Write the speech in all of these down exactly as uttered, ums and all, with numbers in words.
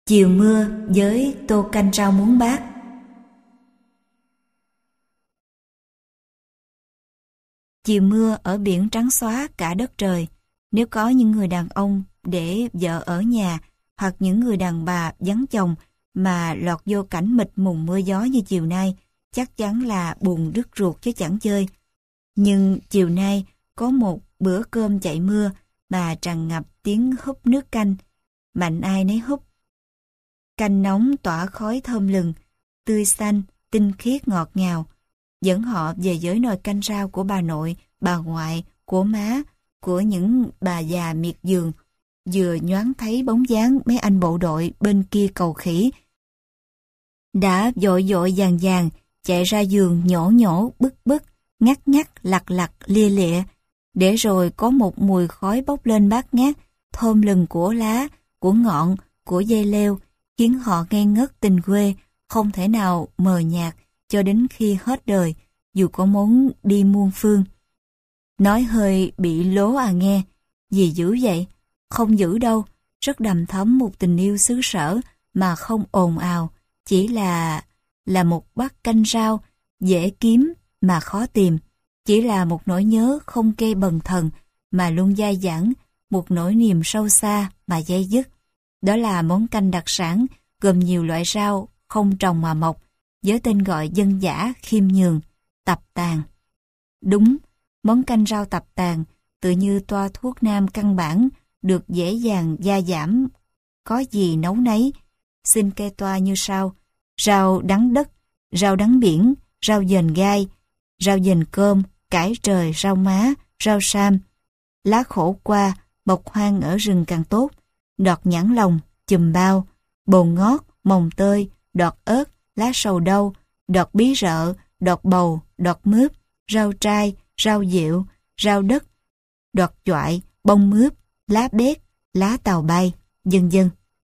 Chiều mưa với tô canh rau muống bát. Chiều mưa ở biển trắng xóa cả đất trời. Nếu có những người đàn ông để vợ ở nhà hoặc những người đàn bà vắng chồng mà lọt vô cảnh mịt mùng mưa gió như chiều nay, chắc chắn là buồn đứt ruột chứ chẳng chơi. Nhưng chiều nay có một bữa cơm chạy mưa mà tràn ngập tiếng húp nước canh, mạnh ai nấy húp. Canh nóng tỏa khói thơm lừng, tươi xanh, tinh khiết ngọt ngào, dẫn họ về với nồi canh rau của bà nội, bà ngoại, của má, của những bà già miệt vườn, vừa nhoáng thấy bóng dáng mấy anh bộ đội bên kia cầu khỉ. Đã vội vội vàng vàng, chạy ra giường nhổ nhổ, bức bức, ngắt ngắt, lặt lặt, lia lịa, để rồi có một mùi khói bốc lên bát ngát, thơm lừng của lá, của ngọn, của dây leo, khiến họ ngây ngất tình quê, không thể nào mờ nhạt cho đến khi hết đời, dù có muốn đi muôn phương. Nói hơi bị lố à nghe, gì dữ vậy? Không dữ đâu, rất đầm thấm một tình yêu xứ sở mà không ồn ào, chỉ là là một bát canh rau dễ kiếm mà khó tìm, chỉ là một nỗi nhớ không kê bần thần mà luôn dai dẳng, một nỗi niềm sâu xa mà dây dứt. Đó là món canh đặc sản gồm nhiều loại rau không trồng mà mọc, với tên gọi dân dã khiêm nhường, tập tàn. Đúng, món canh rau tập tàn tự như toa thuốc nam căn bản, được dễ dàng gia giảm, có gì nấu nấy. Xin kê toa như sau: rau đắng đất, rau đắng biển, rau dền gai, rau dền cơm, cải trời, rau má, rau sam, lá khổ qua, bọc hoang ở rừng càng tốt, đọt nhãn lòng, chùm bao, bồn ngót, mồng tơi, đọt ớt, lá sầu đâu, đọt bí rợ, đọt bầu, đọt mướp, rau trai, rau diệu, rau đất, đọt choại, bông mướp, lá bét, lá tàu bay, vân vân.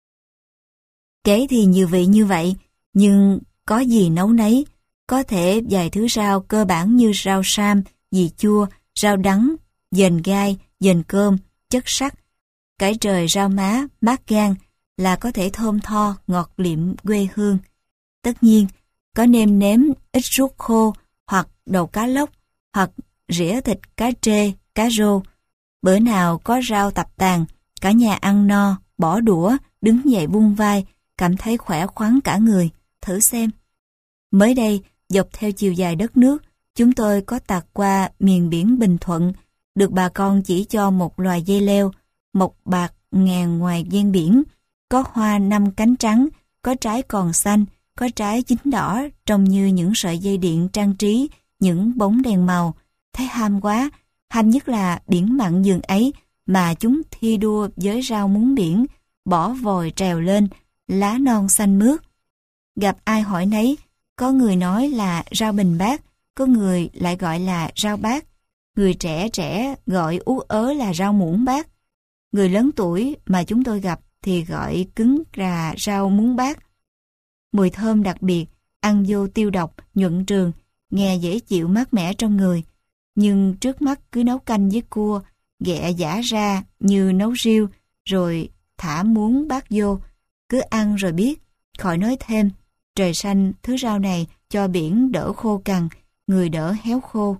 Kể thì nhiều vị như vậy, nhưng có gì nấu nấy. Có thể vài thứ rau cơ bản như rau sam, dì chua, rau đắng, dền gai, dền cơm, chất sắt, cải trời, rau má, mát gan là có thể thơm tho, ngọt liệm quê hương. Tất nhiên, có nêm nếm ít ruốc khô, hoặc đầu cá lóc, hoặc rỉa thịt cá trê, cá rô. Bữa nào có rau tập tàn, cả nhà ăn no, bỏ đũa, đứng dậy vung vai, cảm thấy khỏe khoắn cả người. Thử xem. Mới đây, dọc theo chiều dài đất nước, chúng tôi có tạt qua miền biển Bình Thuận, được bà con chỉ cho một loài dây leo, mọc bạc ngàn ngoài ven biển, có hoa năm cánh trắng, có trái còn xanh, có trái chín đỏ, trông như những sợi dây điện trang trí, những bóng đèn màu. Thấy ham quá, ham nhất là biển mặn vườn ấy mà chúng thi đua với rau muống biển, bỏ vòi trèo lên, lá non xanh mướt. Gặp ai hỏi nấy, có người nói là rau bình bát, có người lại gọi là rau bát, người trẻ trẻ gọi ú ớ là rau muỗng bát. Người lớn tuổi mà chúng tôi gặp thì gọi cứng rà rau muống bát. Mùi thơm đặc biệt, ăn vô tiêu độc, nhuận trường, nghe dễ chịu mát mẻ trong người. Nhưng trước mắt cứ nấu canh với cua, ghẹ giã ra như nấu riêu, rồi thả muống bát vô, cứ ăn rồi biết, khỏi nói thêm. Trời xanh, thứ rau này cho biển đỡ khô cằn, người đỡ héo khô.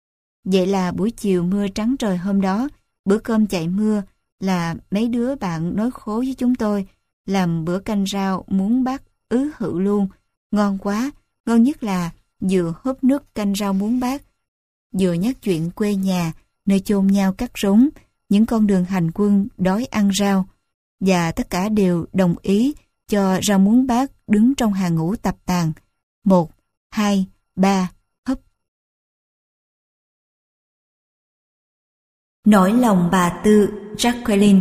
Vậy là buổi chiều mưa trắng trời hôm đó, bữa cơm chạy mưa là mấy đứa bạn nói khố với chúng tôi, làm bữa canh rau muống bát ứ hự luôn, ngon quá, ngon nhất là vừa húp nước canh rau muống bát, vừa nhắc chuyện quê nhà, nơi chôn nhau cắt rốn, những con đường hành quân đói ăn rau, và tất cả đều đồng ý cho rau muống bát đứng trong hàng ngũ tập tàn. Một, hai, ba, húp. Nỗi lòng bà Tư, Jacqueline.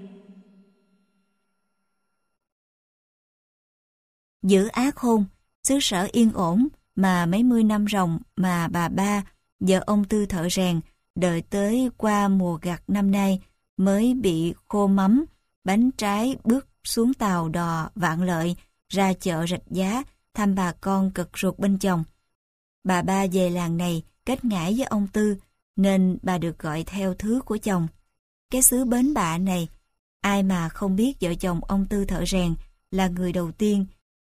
Giữ ác hôn, xứ sở yên ổn mà mấy mươi năm ròng mà bà ba, vợ ông Tư thợ rèn, đợi tới qua mùa gặt năm nay mới bị khô mắm, bánh trái bước xuống tàu đò Vạn Lợi, ra chợ Rạch Giá thăm bà con cực ruột bên chồng. Bà ba về làng này kết ngải với ông Tư, nên bà được gọi theo thứ của chồng. Cái xứ Bến Bạ này, ai mà không biết vợ chồng ông Tư thợ rèn là người đầu tiên.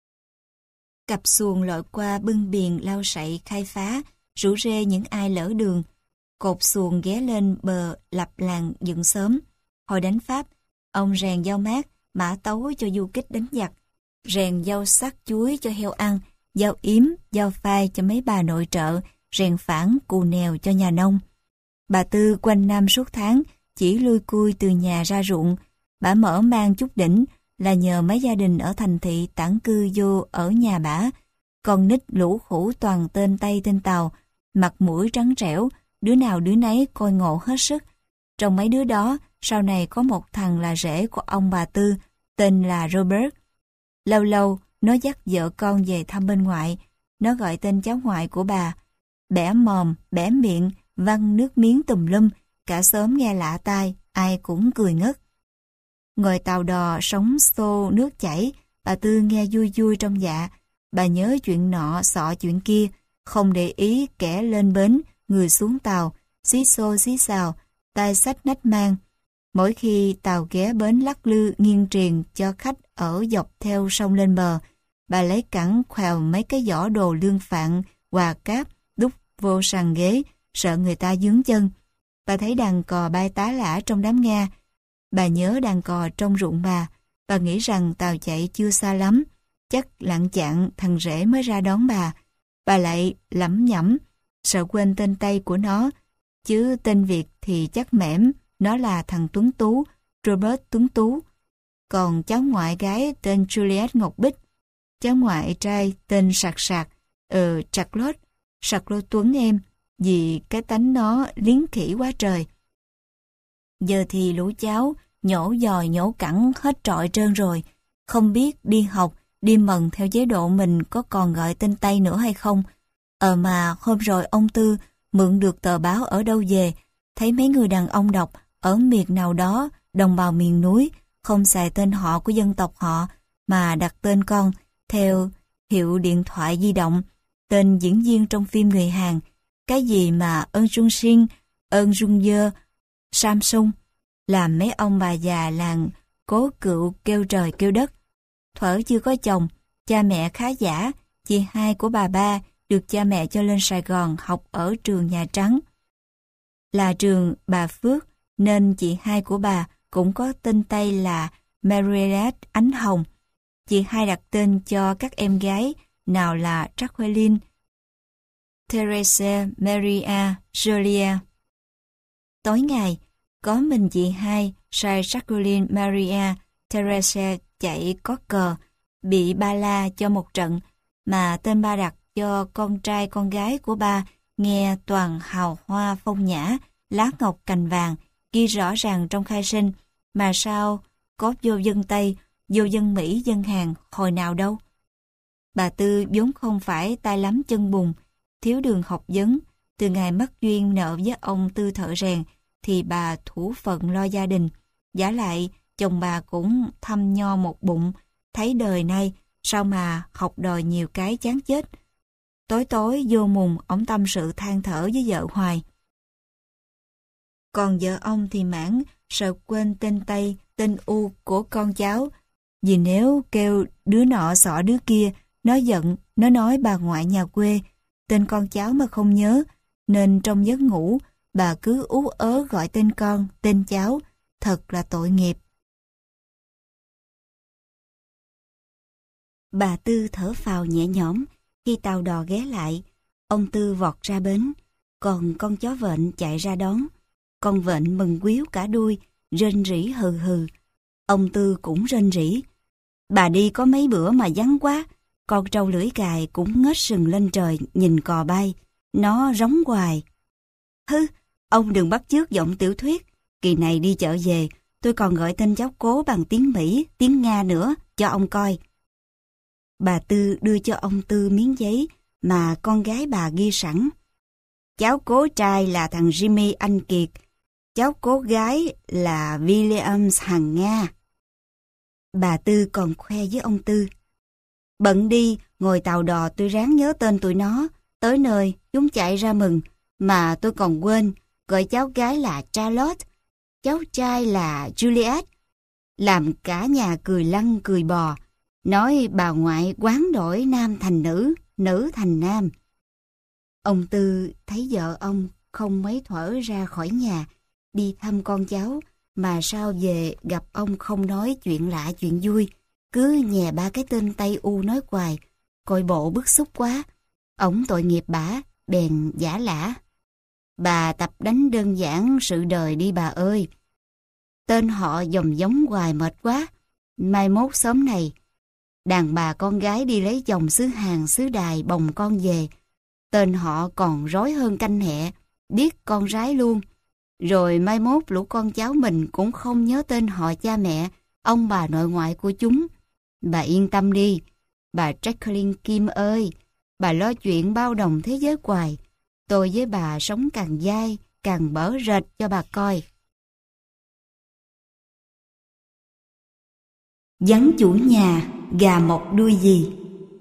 Cặp xuồng lội qua bưng biển lao sậy khai phá, rủ rê những ai lỡ đường. Cột xuồng ghé lên bờ lập làng dựng xóm. Hồi đánh Pháp, ông rèn dao mát, mã tấu cho du kích đánh giặc, rèn dao sắc chuối cho heo ăn, dao yếm, dao phai cho mấy bà nội trợ, rèn phản, cù nèo cho nhà nông. Bà Tư quanh năm suốt tháng, chỉ lui cui từ nhà ra ruộng. Bà mở mang chút đỉnh là nhờ mấy gia đình ở thành thị tản cư vô ở nhà bả. Con nít lũ khủ toàn tên Tây tên Tàu, mặt mũi trắng trẻo, đứa nào đứa nấy coi ngộ hết sức. Trong mấy đứa đó, sau này có một thằng là rể của ông bà Tư, tên là Robert. Lâu lâu, nó dắt vợ con về thăm bên ngoại, nó gọi tên cháu ngoại của bà. Bẻ mồm, bẻ miệng, văng nước miếng tùm lum, cả xóm nghe lạ tai, ai cũng cười ngất. Ngồi tàu đò, sóng xô, nước chảy, bà Tư nghe vui vui trong dạ. Bà nhớ chuyện nọ, sọ chuyện kia, không để ý kẻ lên bến, người xuống tàu, xí xô xí xào, tay xách nách mang. Mỗi khi tàu ghé bến lắc lư nghiêng triền cho khách ở dọc theo sông lên bờ, bà lấy cẳng khoèo mấy cái giỏ đồ lương phạn, quà cáp, đút vô sàn ghế, sợ người ta dướng chân. Bà thấy đàn cò bay tá lả trong đám Nga. Bà nhớ đàn cò trong ruộng bà. Bà nghĩ rằng tàu chạy chưa xa lắm. Chắc lạng chạng thằng rể mới ra đón bà. Bà lại lẩm nhẩm, sợ quên tên Tây của nó. Chứ tên Việt thì chắc mẻm, nó là thằng Tuấn Tú, Robert Tuấn Tú. Còn cháu ngoại gái tên Juliet Ngọc Bích. Cháu ngoại trai tên Sạc Sạc, ờ Charlotte, Charlotte Tuấn em. Vì cái tánh nó liến khỉ quá trời. Giờ thì lũ cháu nhổ dòi nhổ cẳng hết trọi trơn rồi. Không biết đi học, đi mần theo chế độ mình có còn gọi tên Tây nữa hay không. Ờ mà hôm rồi ông Tư mượn được tờ báo ở đâu về, thấy mấy người đàn ông đọc ở miệt nào đó, đồng bào miền núi, không xài tên họ của dân tộc họ, mà đặt tên con theo hiệu điện thoại di động, tên diễn viên trong phim người Hàn. Cái gì mà ơn Trung Sinh, ơn Trung Dơ, Samsung, làm mấy ông bà già làng cố cựu kêu trời kêu đất. Thuở chưa có chồng, cha mẹ khá giả, chị hai của bà ba được cha mẹ cho lên Sài Gòn học ở trường Nhà Trắng. Là trường bà Phước, nên chị hai của bà cũng có tên Tây là Mariette Ánh Hồng. Chị hai đặt tên cho các em gái, nào là Jacqueline, Therese, Maria, Julia. Tối ngày, có mình chị hai, sai Jacqueline, Maria, Therese chạy có cờ, bị ba la cho một trận, mà tên ba đặt cho con trai con gái của ba nghe toàn hào hoa phong nhã, lá ngọc cành vàng, ghi rõ ràng trong khai sinh, mà sao có vô dân Tây, vô dân Mỹ, dân Hàn hồi nào đâu. Bà Tư vốn không phải tay lắm chân bùn, thiếu đường học vấn, từ ngày mất duyên nợ với ông Tư thợ rèn, thì bà thủ phận lo gia đình. Giả lại, chồng bà cũng thăm nho một bụng, thấy đời nay, sao mà học đòi nhiều cái chán chết. Tối tối vô mùng, ông tâm sự than thở với vợ hoài. Còn vợ ông thì mãn, sợ quên tên Tây, tên U của con cháu. Vì nếu kêu đứa nọ xỏ đứa kia, nó giận, nó nói bà ngoại nhà quê, tên con cháu mà không nhớ, nên trong giấc ngủ, bà cứ ú ớ gọi tên con, tên cháu, thật là tội nghiệp. Bà Tư thở phào nhẹ nhõm khi tàu đò ghé lại. Ông Tư vọt ra bến, còn con chó vện chạy ra đón. Con vện mừng quýu cả đuôi, rên rỉ hừ hừ. Ông Tư cũng rên rỉ. Bà đi có mấy bữa mà vắng quá, con trâu lưỡi cài cũng ngớt sừng lên trời nhìn cò bay. Nó rống hoài. Hứ, ông đừng bắt chước giọng tiểu thuyết. Kỳ này đi chợ về, tôi còn gọi tên cháu Cố bằng tiếng Mỹ, tiếng Nga nữa, cho ông coi. Bà Tư đưa cho ông Tư miếng giấy mà con gái bà ghi sẵn. Cháu Cố trai là thằng Jimmy Anh Kiệt, cháu Cố gái là Williams Hằng Nga. Bà Tư còn khoe với ông Tư. Bận đi, ngồi tàu đò tôi ráng nhớ tên tụi nó, tới nơi chúng chạy ra mừng, mà tôi còn quên, gọi cháu gái là Charlotte, cháu trai là Juliet, làm cả nhà cười lăn cười bò. nói bà ngoại quán đổi nam thành nữ, nữ thành nam. Ông Tư thấy vợ ông không mấy thuở ra khỏi nhà, đi thăm con cháu, mà sao về gặp ông không nói chuyện lạ chuyện vui, cứ nhè ba cái tên Tây U nói hoài, coi bộ bức xúc quá. Ổng tội nghiệp bả, bèn giả lả. Bà tập đánh đơn giản sự đời đi bà ơi. Tên họ dòng giống hoài mệt quá. Mai mốt sớm này, đàn bà con gái đi lấy chồng xứ Hàn xứ Đài bồng con về, tên họ còn rối hơn canh hẹ, biết con rái luôn. Rồi mai mốt lũ con cháu mình cũng không nhớ tên họ cha mẹ, ông bà nội ngoại của chúng. Bà yên tâm đi, bà Jacqueline Kim ơi, bà lo chuyện bao đồng thế giới hoài. Tôi với bà sống càng dai, càng bở rệt cho bà coi. Vắng chủ nhà, gà mọc đuôi gì?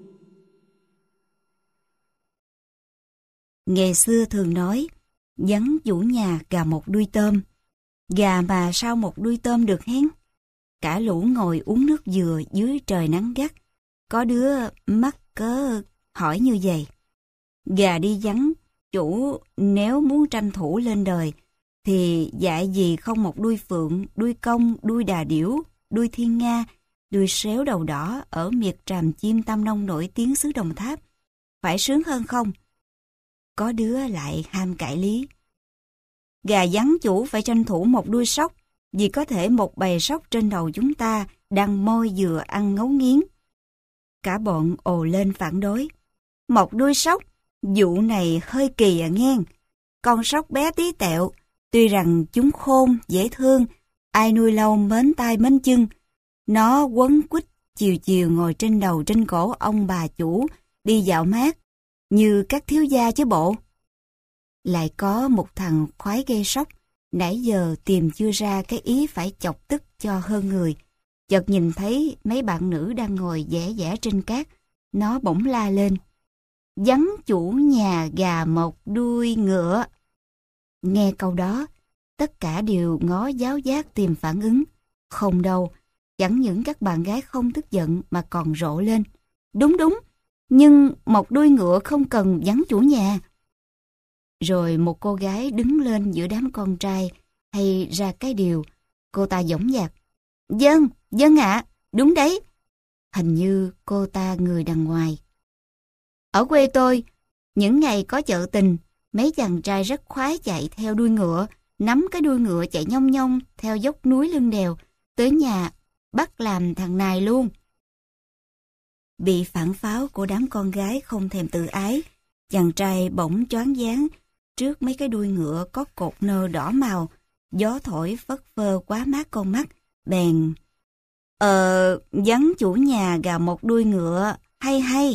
Ngày xưa thường nói, vắng chủ nhà, gà mọc đuôi tôm. Gà mà sao một đuôi tôm được hén? Cả lũ ngồi uống nước dừa dưới trời nắng gắt. Có đứa mắc cớ hỏi như vậy. Gà đi vắng, chủ nếu muốn tranh thủ lên đời, thì dạy gì không một đuôi phượng, đuôi công, đuôi đà điểu, đuôi thiên nga, đuôi sếu đầu đỏ ở miệt tràm chim Tam Nông nổi tiếng xứ Đồng Tháp. Phải sướng hơn không? Có đứa lại ham cãi lý. Gà vắng chủ phải tranh thủ một đuôi sóc, vì có thể một bầy sóc trên đầu chúng ta đang môi dừa ăn ngấu nghiến. Cả bọn ồ lên phản đối. Một đuôi sóc, vụ này hơi kỳ à nghen. Con sóc bé tí tẹo, tuy rằng chúng khôn, dễ thương, ai nuôi lâu mến tai mến chân. Nó quấn quýt chiều chiều ngồi trên đầu trên cổ ông bà chủ, đi dạo mát, như các thiếu gia chứ bộ. Lại có một thằng khoái gây sóc, nãy giờ tìm chưa ra cái ý phải chọc tức cho hơn người. Chợt nhìn thấy mấy bạn nữ đang ngồi vẽ vẽ trên cát, nó bỗng la lên. Vắng chủ nhà, gà mọc đuôi ngựa. Nghe câu đó, tất cả đều ngó giáo giác tìm phản ứng. Không đâu, chẳng những các bạn gái không tức giận mà còn rộ lên. Đúng đúng, nhưng một đuôi ngựa không cần vắng chủ nhà. Rồi một cô gái đứng lên giữa đám con trai, hay ra cái điều, cô ta dõng dạc. Vâng, vâng ạ, đúng đấy. Hình như cô ta người đằng ngoài. Ở quê tôi, những ngày có chợ tình, mấy chàng trai rất khoái chạy theo đuôi ngựa, nắm cái đuôi ngựa chạy nhông nhông theo dốc núi lưng đèo, tới nhà bắt làm thằng này luôn. Bị phản pháo của đám con gái không thèm tự ái, chàng trai bỗng choáng váng trước mấy cái đuôi ngựa có cột nơ đỏ màu, gió thổi phất phơ quá mát con mắt, bèn Ờ, vắng chủ nhà, gà một đuôi ngựa, hay hay.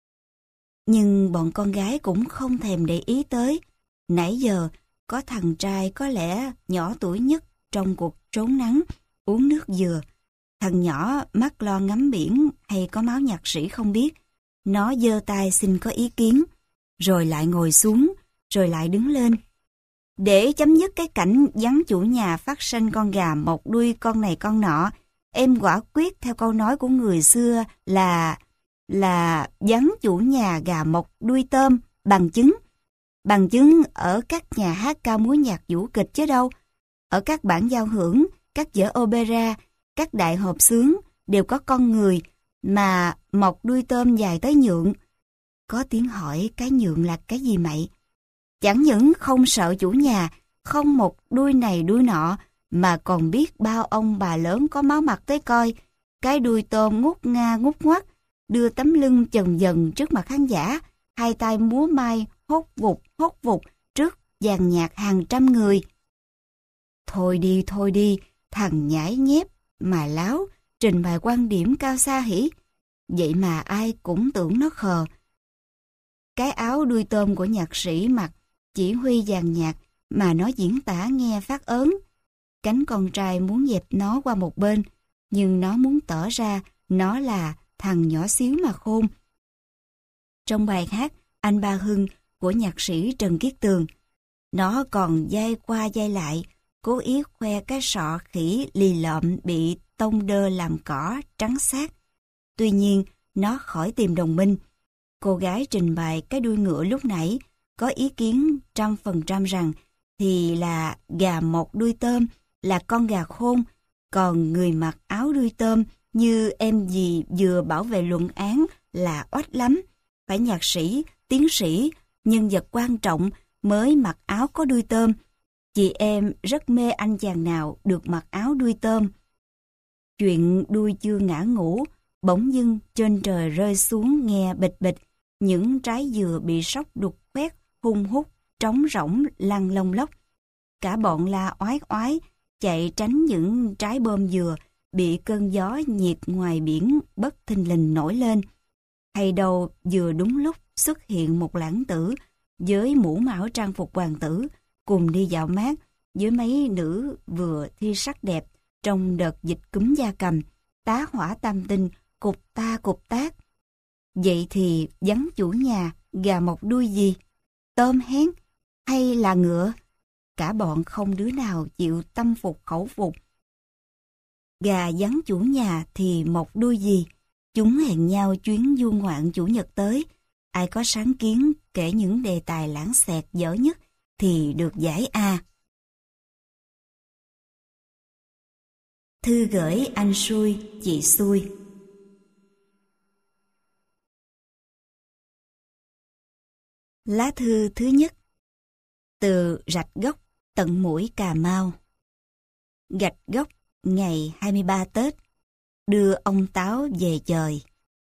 Nhưng bọn con gái cũng không thèm để ý tới. Nãy giờ, có thằng trai có lẽ nhỏ tuổi nhất trong cuộc trốn nắng, uống nước dừa. Thằng nhỏ mắt lo ngắm biển hay có máu nhạc sĩ không biết. Nó giơ tay xin có ý kiến, rồi lại ngồi xuống, rồi lại đứng lên. Để chấm dứt cái cảnh vắng chủ nhà phát sanh con gà một đuôi con này con nọ, em quả quyết theo câu nói của người xưa là là vắng chủ nhà, gà một đuôi tôm, bằng chứng. Bằng chứng ở các nhà hát ca múa nhạc vũ kịch chứ đâu. Ở các bản giao hưởng, các vở opera, các đại hợp xướng đều có con người mà mọc đuôi tôm dài tới nhượng. Có tiếng hỏi cái nhượng là cái gì mậy? Chẳng những không sợ chủ nhà, không một đuôi này đuôi nọ, mà còn biết bao ông bà lớn có máu mặt tới coi. Cái đuôi tôm ngút nga ngút ngoắt, đưa tấm lưng chần dần trước mặt khán giả, hai tay múa may hốt vụt hốt vụt trước dàn nhạc hàng trăm người. Thôi đi thôi đi, thằng nhãi nhép mà láo, trình bày quan điểm cao xa hỉ. Vậy mà ai cũng tưởng nó khờ. Cái áo đuôi tôm của nhạc sĩ mặc, chỉ huy dàn nhạc mà nó diễn tả nghe phát ớn. Cánh con trai muốn dẹp nó qua một bên, nhưng nó muốn tỏ ra nó là thằng nhỏ xíu mà khôn. Trong bài hát Anh Ba Hưng của nhạc sĩ Trần Kiết Tường, nó còn dai qua dai lại, cố ý khoe cái sọ khỉ lì lợm bị tông đơ làm cỏ trắng xác. Tuy nhiên, nó khỏi tìm đồng minh. Cô gái trình bày cái đuôi ngựa lúc nãy có ý kiến trăm phần trăm rằng thì là gà một đuôi tôm là con gà khôn, còn người mặc áo đuôi tôm như em dì vừa bảo vệ luận án là oách lắm. Phải nhạc sĩ, tiến sĩ, nhân vật quan trọng mới mặc áo có đuôi tôm. Chị em rất mê anh chàng nào được mặc áo đuôi tôm. Chuyện đuôi chưa ngã ngủ, bỗng dưng trên trời rơi xuống nghe bịch bịch, những trái dừa bị sóc đục khoét, hung hút, trống rỗng lăn lông lốc. Cả bọn la oái oái, chạy tránh những trái bom dừa bị cơn gió nhiệt ngoài biển bất thình lình nổi lên. Hay đâu vừa đúng lúc xuất hiện một lãng tử với mũ mão trang phục hoàng tử cùng đi dạo mát với mấy nữ vừa thi sắc đẹp trong đợt dịch cúm gia cầm, tá hỏa tam tinh, cục ta cục tác. Vậy thì vắng chủ nhà, gà một đuôi gì? Tôm hén hay là ngựa? Cả bọn không đứa nào chịu tâm phục khẩu phục. Gà vắng chủ nhà thì một đuôi gì? Chúng hẹn nhau chuyến du ngoạn chủ nhật tới. Ai có sáng kiến kể những đề tài lãng xẹt dở nhất thì được giải A. Thư gửi anh xui, chị xui. Lá thư thứ nhất. Từ Rạch Gốc, tận mũi Cà Mau. Gạch Gốc, ngày hai mươi ba Tết. Đưa ông Táo về trời.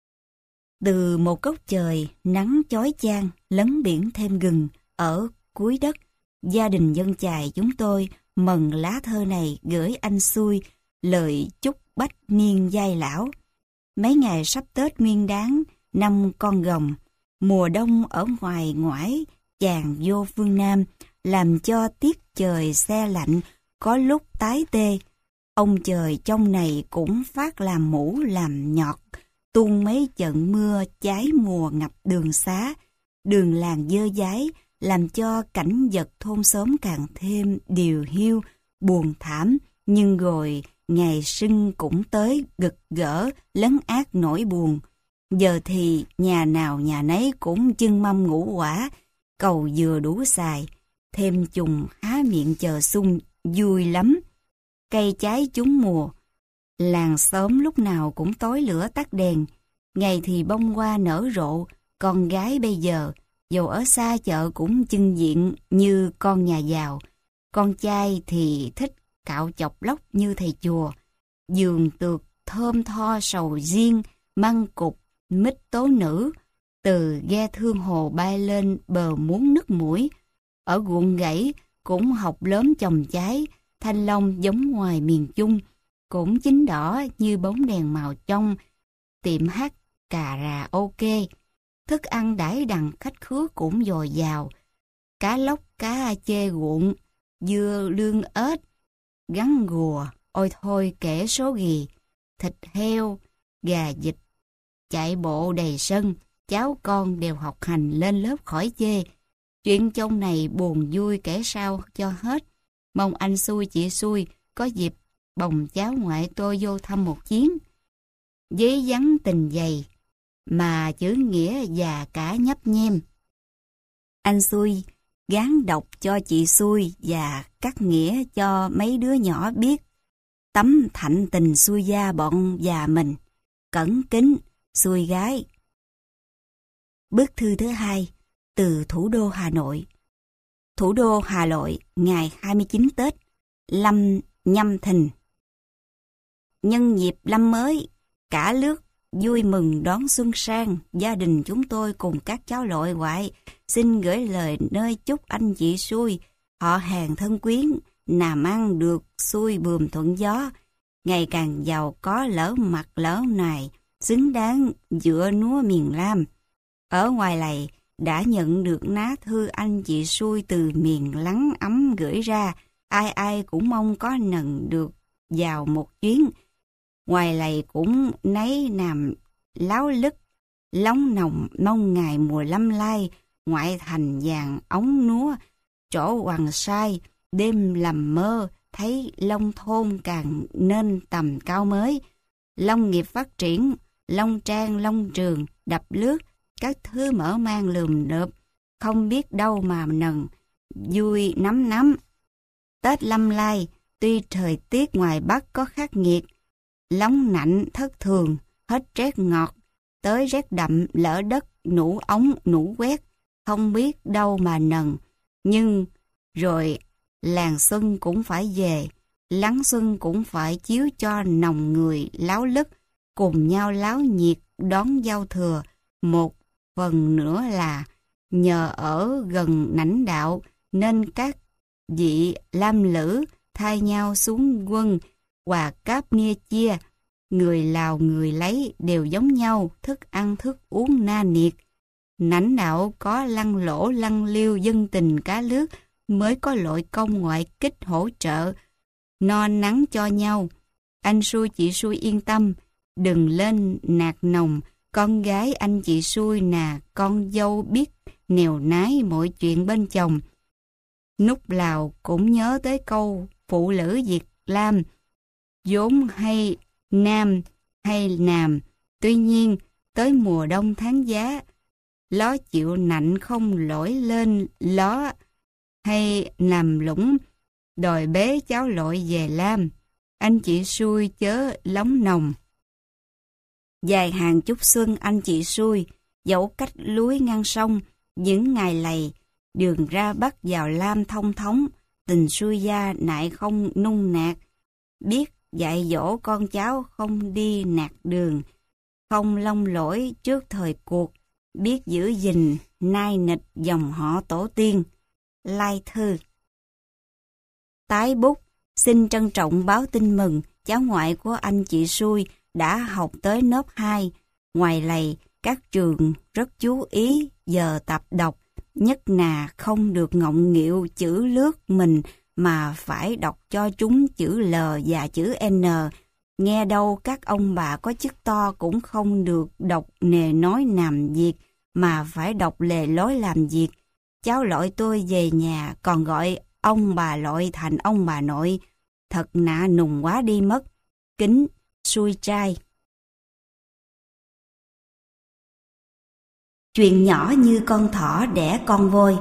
Từ một góc trời nắng chói chang lấn biển thêm gừng ở cuối đất, gia đình dân chài chúng tôi mần lá thơ này gửi anh xui lời chúc bách niên giai lão. Mấy ngày sắp Tết Nguyên Đán năm Con Gồng, mùa đông ở ngoài ngoải chàng vô phương Nam làm cho tiết trời se lạnh, có lúc tái tê. Ông trời trong này cũng phát làm mũ làm nhọt, tuôn mấy trận mưa cháy mùa ngập đường xá, đường làng dơ dáy, làm cho cảnh vật thôn xóm càng thêm điều hiu, buồn thảm. Nhưng rồi ngày sinh cũng tới gật gỡ, lấn át nỗi buồn. Giờ thì nhà nào nhà nấy cũng chưng mâm ngũ quả, cầu dừa đủ xài, thêm chùng há miệng chờ sung, vui lắm. Cây trái trúng mùa, làng xóm lúc nào cũng tối lửa tắt đèn. Ngày thì bông hoa nở rộ, con gái bây giờ, dầu ở xa chợ cũng chưng diện như con nhà giàu. Con trai thì thích cạo chọc lóc như thầy chùa. Giường tược thơm tho sầu riêng, măng cục, mít tố nữ. Từ ghe thương hồ bay lên bờ muốn nứt mũi. Ở ruộng gãy cũng học lớn trồng trái, thanh long giống ngoài miền Trung, cũng chín đỏ như bóng đèn màu trong. Tiệm hát cà rà ok, thức ăn đãi đằng khách khứa cũng dồi dào. Cá lóc, cá chê ruộng, dưa lương ếch, gắn gùa, ôi thôi kể số ghì. Thịt heo, gà vịt, chạy bộ đầy sân, cháu con đều học hành lên lớp khỏi chê. Chuyện trong này buồn vui kể sao cho hết. Mong anh xui chị xui có dịp bồng cháu ngoại tôi vô thăm một chuyến. Giấy vắn tình dày mà chữ nghĩa già cả nhấp nhem. Anh xui gán đọc cho chị xui và cắt nghĩa cho mấy đứa nhỏ biết. Tấm thạnh tình xui gia bọn già mình. Cẩn kính, xui gái. Bức thư thứ hai, từ thủ đô Hà Nội. Thủ đô Hà Nội, ngày hai mươi chín Tết, Lâm Nhâm Thìn. Nhân dịp năm mới, cả nước vui mừng đón xuân sang, gia đình chúng tôi cùng các cháu nội ngoại xin gửi lời nơi chúc anh chị xui, họ hàng thân quyến, làm ăn được xuôi buồm thuận gió, ngày càng giàu có lỡ mặt lỡ nài, xứng đáng dựa núa miền Lam. Ở ngoài lầy, đã nhận được ná thư anh chị xui từ miền lắng ấm gửi ra, ai ai cũng mong có nần được vào một chuyến. Ngoài lầy cũng nấy nằm láo lứt, lóng nồng mong ngày mùa lâm lai, ngoại thành vàng ống núa, chỗ hoàng sai, đêm lầm mơ, thấy Long thôn càng nên tầm cao mới. Long nghiệp phát triển, long trang long trường, đập lướt, các thứ mở mang lườm nượp, không biết đâu mà nần, vui nắm nắm. Tết Lâm Lai, tuy thời tiết ngoài Bắc có khắc nghiệt, nóng nạnh thất thường, hết rét ngọt, tới rét đậm lỡ đất nũ ống nũ quét, không biết đâu mà nần. Nhưng rồi làng xuân cũng phải về, lắng xuân cũng phải chiếu cho nồng người láo lứt, cùng nhau láo nhiệt đón giao thừa. Một phần nữa là nhờ ở gần lãnh đạo nên các vị lam lữ thay nhau xuống quân, quà cáp nia chia, người Lào người lấy đều giống nhau, thức ăn thức uống na niệt. Lãnh đạo có lăng lỗ lăng liêu dân tình cá lướt, mới có lội công ngoại kích hỗ trợ, no nắng cho nhau. Anh xui chị xui yên tâm, đừng lên nạt nồng, con gái anh chị xui nà, con dâu biết nèo nái mọi chuyện bên chồng. Nút Lào cũng nhớ tới câu phụ nữ Việt Nam, vốn hay nam hay nam, tuy nhiên tới mùa đông tháng giá, ló chịu nạnh không lỗi lên ló, hay nằm lũng, đòi bế cháu lội về Lam, anh chị xui chớ lóng nồng. Dài hàng chúc xuân anh chị xui, dẫu cách lúi ngăn sông, những ngày lầy, đường ra Bắc vào Lam thông thống, tình xui gia nại không nung nạt, biết dạy dỗ con cháu không đi nạt đường, không lông lỗi trước thời cuộc, biết giữ gìn nai nịch dòng họ tổ tiên. Lai thư. Tái bút, xin trân trọng báo tin mừng, cháu ngoại của anh chị xui đã học tới lớp hai. Ngoài lầy, các trường rất chú ý giờ tập đọc, nhất là không được ngọng nghịu chữ lướt mình mà phải đọc cho chúng chữ L và chữ N. Nghe đâu các ông bà có chức to cũng không được đọc nề nói làm việc mà phải đọc lề lối làm việc. Cháu lội tôi về nhà còn gọi ông bà lội thành ông bà nội, thật nạ nùng quá đi mất. Kính, xui trai. Chuyện nhỏ như con thỏ đẻ con voi.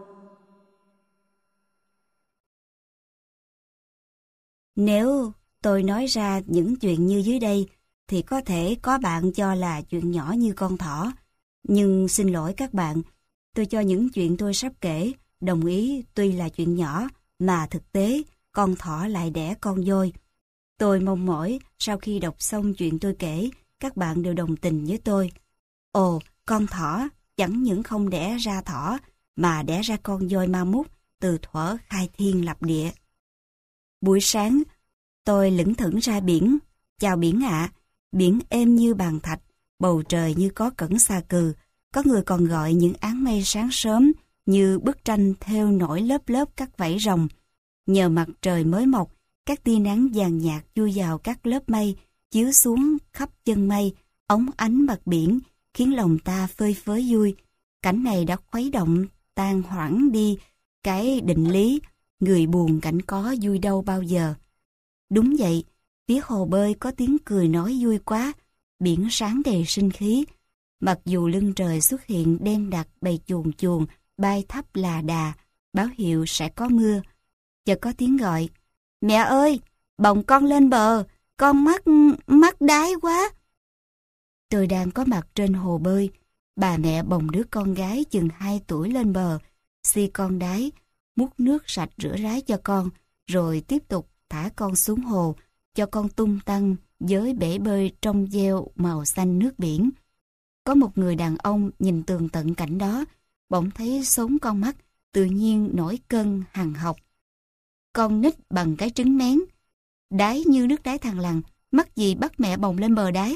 Nếu tôi nói ra những chuyện như dưới đây thì có thể có bạn cho là chuyện nhỏ như con thỏ. Nhưng xin lỗi các bạn, tôi cho những chuyện tôi sắp kể đồng ý tuy là chuyện nhỏ mà thực tế con thỏ lại đẻ con voi. Tôi mong mỏi sau khi đọc xong chuyện tôi kể, các bạn đều đồng tình với tôi. Ồ, con thỏ chẳng những không đẻ ra thỏ mà đẻ ra con voi ma mút từ thuở khai thiên lập địa. Buổi sáng, tôi lững thững ra biển. Chào biển ạ, biển êm như bàn thạch, bầu trời như có cẩn xà cừ. Có người còn gọi những áng mây sáng sớm như bức tranh thêu nổi lớp lớp các vảy rồng. Nhờ mặt trời mới mọc, các tia nắng vàng nhạt chui vào các lớp mây, chiếu xuống khắp chân mây, óng ánh mặt biển, khiến lòng ta phơi phới vui. Cảnh này đã khuấy động, tan hoãn đi cái định lý, người buồn cảnh có vui đâu bao giờ. Đúng vậy, phía hồ bơi có tiếng cười nói vui quá, biển sáng đầy sinh khí. Mặc dù lưng trời xuất hiện đen đặc bầy chuồn chuồn, bay thấp là đà, báo hiệu sẽ có mưa. Chợt có tiếng gọi, mẹ ơi, bồng con lên bờ, con mắc, mắc đáy quá. Tôi đang có mặt trên hồ bơi, bà mẹ bồng đứa con gái chừng hai tuổi lên bờ, xi con đáy, múc nước sạch rửa ráy cho con, rồi tiếp tục thả con xuống hồ, cho con tung tăng với bể bơi trong veo màu xanh nước biển. Có một người đàn ông nhìn tường tận cảnh đó, bỗng thấy xốn con mắt, tự nhiên nổi cơn hằn học. Con nít bằng cái trứng nén, đáy như nước đáy thằng lằn, mắc gì bắt mẹ bồng lên bờ đáy.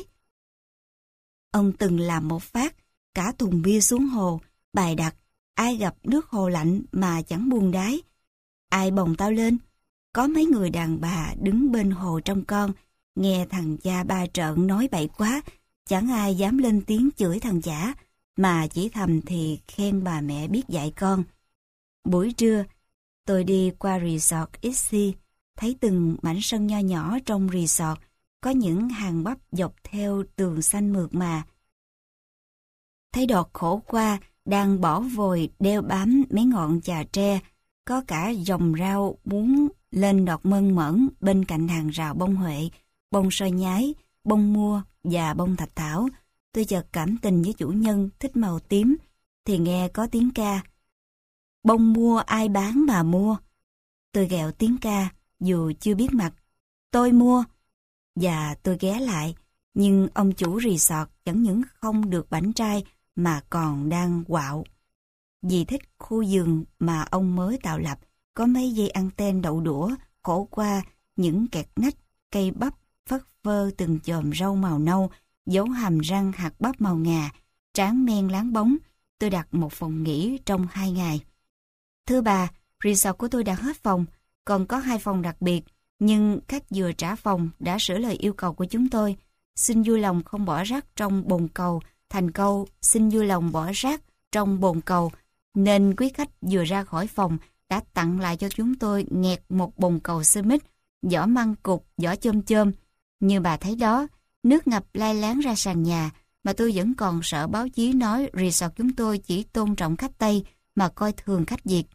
Ông từng làm một phát, cả thùng bia xuống hồ, bài đặt, ai gặp nước hồ lạnh mà chẳng buông đáy. Ai bồng tao lên? Có mấy người đàn bà đứng bên hồ trong con, nghe thằng cha ba trợn nói bậy quá, chẳng ai dám lên tiếng chửi thằng chả, mà chỉ thầm thì khen bà mẹ biết dạy con. Buổi trưa, tôi đi qua resort Ixi, thấy từng mảnh sân nho nhỏ trong resort, có những hàng bắp dọc theo tường xanh mượt mà. Thấy đọt khổ qua đang bỏ vồi đeo bám mấy ngọn chà tre, có cả dòng rau muốn lên đọt mơn mởn bên cạnh hàng rào bông huệ, bông soi nhái, bông mua và bông thạch thảo. Tôi chợt cảm tình với chủ nhân thích màu tím, thì nghe có tiếng ca. Bông mua ai bán mà mua. Tôi ghẹo tiếng ca, dù chưa biết mặt. Tôi mua. Và tôi ghé lại, nhưng ông chủ resort chẳng những không được bảnh trai mà còn đang quạo. Vì thích khu vườn mà ông mới tạo lập, có mấy dây anten đậu đũa, khổ qua, những kẹt nách, cây bắp, phất phơ từng chòm râu màu nâu, dấu hàm răng hạt bắp màu ngà, trán men láng bóng. Tôi đặt một phòng nghỉ trong hai ngày. Thứ ba, resort của tôi đã hết phòng, còn có hai phòng đặc biệt, nhưng khách vừa trả phòng đã sửa lời yêu cầu của chúng tôi. Xin vui lòng không bỏ rác trong bồn cầu, thành câu xin vui lòng bỏ rác trong bồn cầu, nên quý khách vừa ra khỏi phòng đã tặng lại cho chúng tôi nghẹt một bồn cầu xơ-mít, vỏ măng cục, vỏ chôm chôm. Như bà thấy đó, nước ngập lai láng ra sàn nhà, mà tôi vẫn còn sợ báo chí nói resort chúng tôi chỉ tôn trọng khách Tây mà coi thường khách Việt.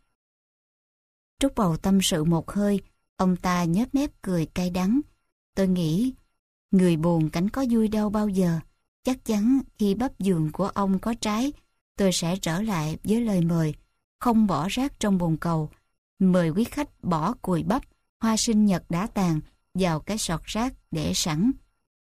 Trúc Bầu tâm sự một hơi, ông ta nhếch mép cười cay đắng. Tôi nghĩ, người buồn cảnh có vui đâu bao giờ. Chắc chắn khi bắp vườn của ông có trái, tôi sẽ trở lại với lời mời, không bỏ rác trong bồn cầu. Mời quý khách bỏ cùi bắp, hoa sinh nhật đã tàn vào cái sọt rác để sẵn.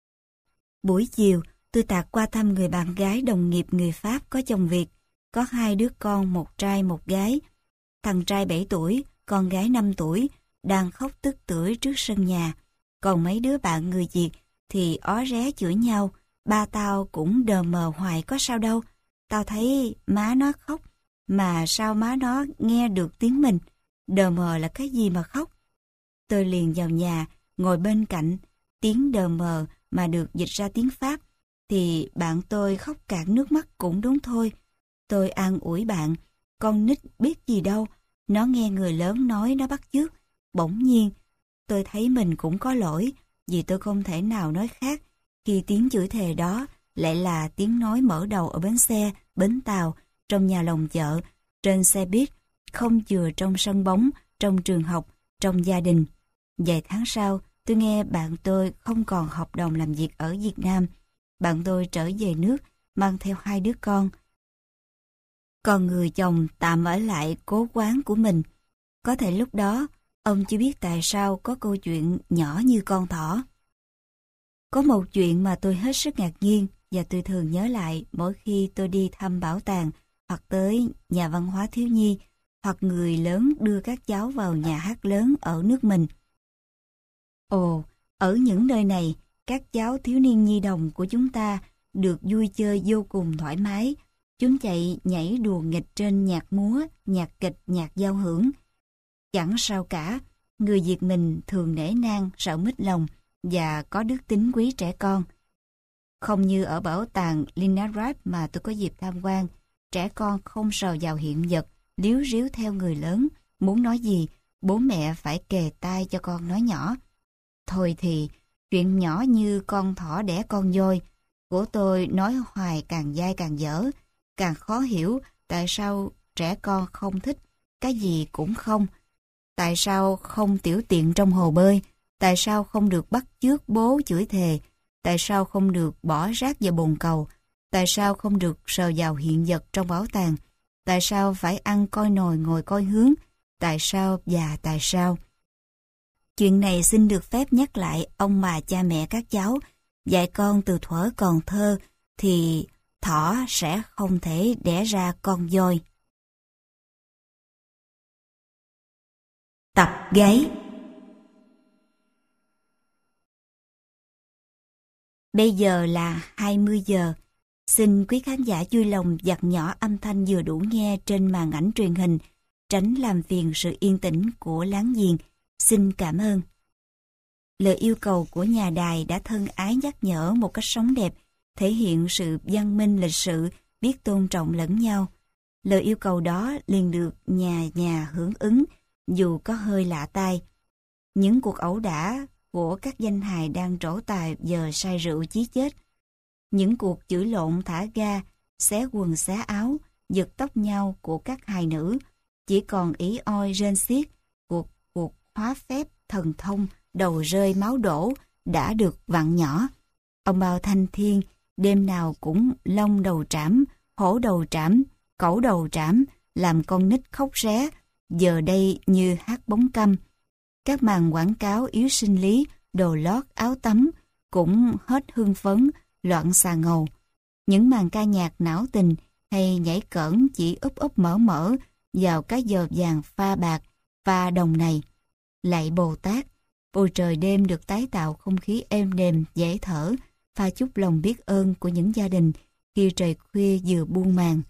Buổi chiều, tôi tạt qua thăm người bạn gái đồng nghiệp người Pháp có chồng Việt, có hai đứa con, một trai một gái. Thằng trai bảy tuổi, con gái năm tuổi, đang khóc tức tưởi trước sân nhà. Còn mấy đứa bạn người Việt thì ó ré chửi nhau. Ba tao cũng đờ mờ hoài có sao đâu. Tao thấy má nó khóc, mà sao má nó nghe được tiếng mình. Đờ mờ là cái gì mà khóc? Tôi liền vào nhà, ngồi bên cạnh. Tiếng đờ mờ mà được dịch ra tiếng Pháp, thì bạn tôi khóc cạn nước mắt cũng đúng thôi. Tôi an ủi bạn, con nít biết gì đâu, nó nghe người lớn nói nó bắt chước. Bỗng nhiên, tôi thấy mình cũng có lỗi, vì tôi không thể nào nói khác khi tiếng chửi thề đó lại là tiếng nói mở đầu ở bến xe, bến tàu, trong nhà lồng chợ, trên xe buýt, không chừa trong sân bóng, trong trường học, trong gia đình. Vài tháng sau, tôi nghe bạn tôi không còn hợp đồng làm việc ở Việt Nam. Bạn tôi trở về nước, mang theo hai đứa con. Còn người chồng tạm ở lại cố quán của mình. Có thể lúc đó, ông chưa biết tại sao có câu chuyện nhỏ như con thỏ. Có một chuyện mà tôi hết sức ngạc nhiên và tôi thường nhớ lại mỗi khi tôi đi thăm bảo tàng hoặc tới nhà văn hóa thiếu nhi, hoặc người lớn đưa các cháu vào nhà hát lớn ở nước mình. Ồ, ở những nơi này, các cháu thiếu niên nhi đồng của chúng ta được vui chơi vô cùng thoải mái. Chúng chạy nhảy đùa nghịch trên nhạc múa, nhạc kịch, nhạc giao hưởng. Chẳng sao cả, người Việt mình thường nể nang, sợ mít lòng và có đức tính quý trẻ con. Không như ở bảo tàng Leningrad mà tôi có dịp tham quan, trẻ con không sờ vào hiện vật, líu ríu theo người lớn, muốn nói gì, bố mẹ phải kề tai cho con nói nhỏ. Thôi thì, chuyện nhỏ như con thỏ đẻ con voi của tôi nói hoài càng dai càng dở, càng khó hiểu tại sao trẻ con không thích, cái gì cũng không. Tại sao không tiểu tiện trong hồ bơi? Tại sao không được bắt chước bố chửi thề? Tại sao không được bỏ rác vào bồn cầu? Tại sao không được sờ vào hiện vật trong bảo tàng? Tại sao phải ăn coi nồi ngồi coi hướng? Tại sao và tại sao? Chuyện này xin được phép nhắc lại ông bà cha mẹ các cháu, dạy con từ thuở còn thơ thì thỏ sẽ không thể đẻ ra con voi. Tập gáy. Bây giờ là hai mươi giờ. Xin quý khán giả vui lòng vặt nhỏ âm thanh vừa đủ nghe trên màn ảnh truyền hình, tránh làm phiền sự yên tĩnh của láng giềng. Xin cảm ơn. Lời yêu cầu của nhà đài đã thân ái nhắc nhở một cách sống đẹp, thể hiện sự văn minh lịch sự, biết tôn trọng lẫn nhau. Lời yêu cầu đó liền được nhà nhà hưởng ứng, dù có hơi lạ tai. Những cuộc ẩu đả của các danh hài đang trổ tài giờ say rượu chí chết. Những cuộc chửi lộn thả ga, xé quần xé áo, giật tóc nhau của các hài nữ, chỉ còn ý oi rên xiết, cuộc cuộc hóa phép thần thông đầu rơi máu đổ đã được vặn nhỏ. Ông Bao Thanh Thiên đêm nào cũng long đầu trảm, hổ đầu trảm, cẩu đầu trảm, làm con nít khóc ré, giờ đây như hát bóng câm. Các màn quảng cáo yếu sinh lý, đồ lót, áo tắm cũng hết hưng phấn, loạn xà ngầu. Những màn ca nhạc não tình hay nhảy cỡn chỉ úp úp mở mở vào cái giờ vàng pha bạc, pha đồng này. Lạy Bồ Tát, bầu trời đêm được tái tạo không khí êm đềm, dễ thở, pha chút lòng biết ơn của những gia đình khi trời khuya vừa buông màn.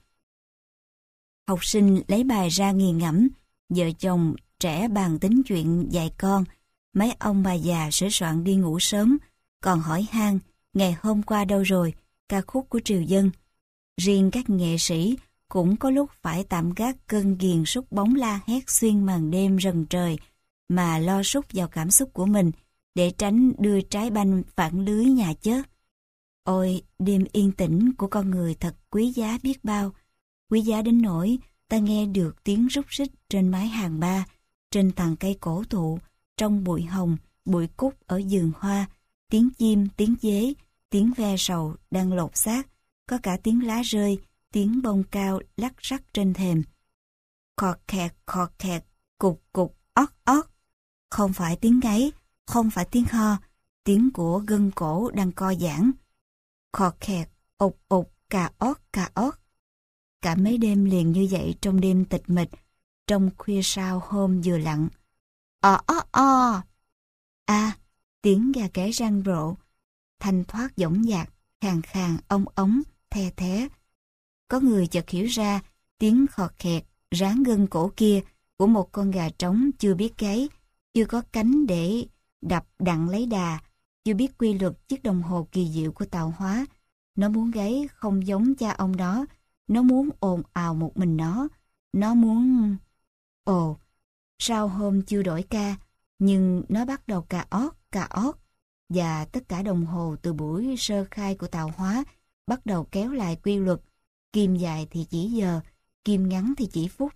Học sinh lấy bài ra nghiền ngẫm, vợ chồng trẻ bàn tính chuyện dạy con, mấy ông bà già sửa soạn đi ngủ sớm, còn hỏi han ngày hôm qua đâu rồi, ca khúc của triều dân. Riêng các nghệ sĩ cũng có lúc phải tạm gác cơn ghiền sút bóng la hét xuyên màn đêm rần trời, mà lo sút vào cảm xúc của mình để tránh đưa trái banh phản lưới nhà chớ. Ôi, đêm yên tĩnh của con người thật quý giá biết bao, quý giá đến nỗi ta nghe được tiếng rúc rích trên mái hàng ba, trên tàn cây cổ thụ, trong bụi hồng, bụi cúc ở vườn hoa, tiếng chim, tiếng dế, tiếng ve sầu đang lột xác, có cả tiếng lá rơi, tiếng bông cao lắc rắc trên thềm. Khọt khẹt, khọt khẹt, cục cục, ót ót. Không phải tiếng gáy, không phải tiếng ho, tiếng của gân cổ đang co giãn. Khọt khẹt, ục ục, cà ót, cà ót. Cả mấy đêm liền như vậy trong đêm tịch mịch, trong khuya sau hôm vừa lặng. Ọ ọ ọ. À, tiếng gà gáy răng rộ, thanh thoát dõng dạc, khàn khàn, ong ống, the thé. Có người chợt hiểu ra tiếng khọt khẹt, ráng gân cổ kia của một con gà trống chưa biết gáy, chưa có cánh để đập đặng lấy đà, chưa biết quy luật chiếc đồng hồ kỳ diệu của tạo hóa. Nó muốn gáy không giống cha ông đó, nó muốn ồn ào một mình nó, nó muốn... Ồ, sao hôm chưa đổi ca, nhưng nó bắt đầu cà ót, cà ót, và tất cả đồng hồ từ buổi sơ khai của tạo hóa bắt đầu kéo lại quy luật, kim dài thì chỉ giờ, kim ngắn thì chỉ phút.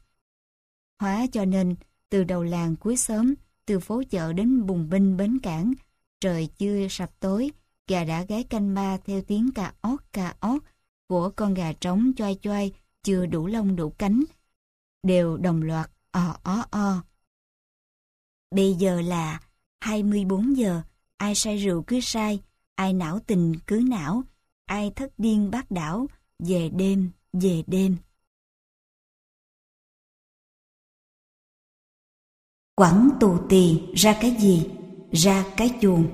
Hóa cho nên, từ đầu làng cuối xóm, từ phố chợ đến bùng binh bến cảng, trời chưa sập tối, gà đã gáy canh ba theo tiếng cà ót cà ót của con gà trống choai choai chưa đủ lông đủ cánh, đều đồng loạt o ó o. Bây giờ là hai mươi bốn giờ, ai say rượu cứ say, ai não tình cứ não, ai thất điên bát đảo, về đêm, về đêm. Quẳng tù tì ra cái gì? Ra cái chuồng.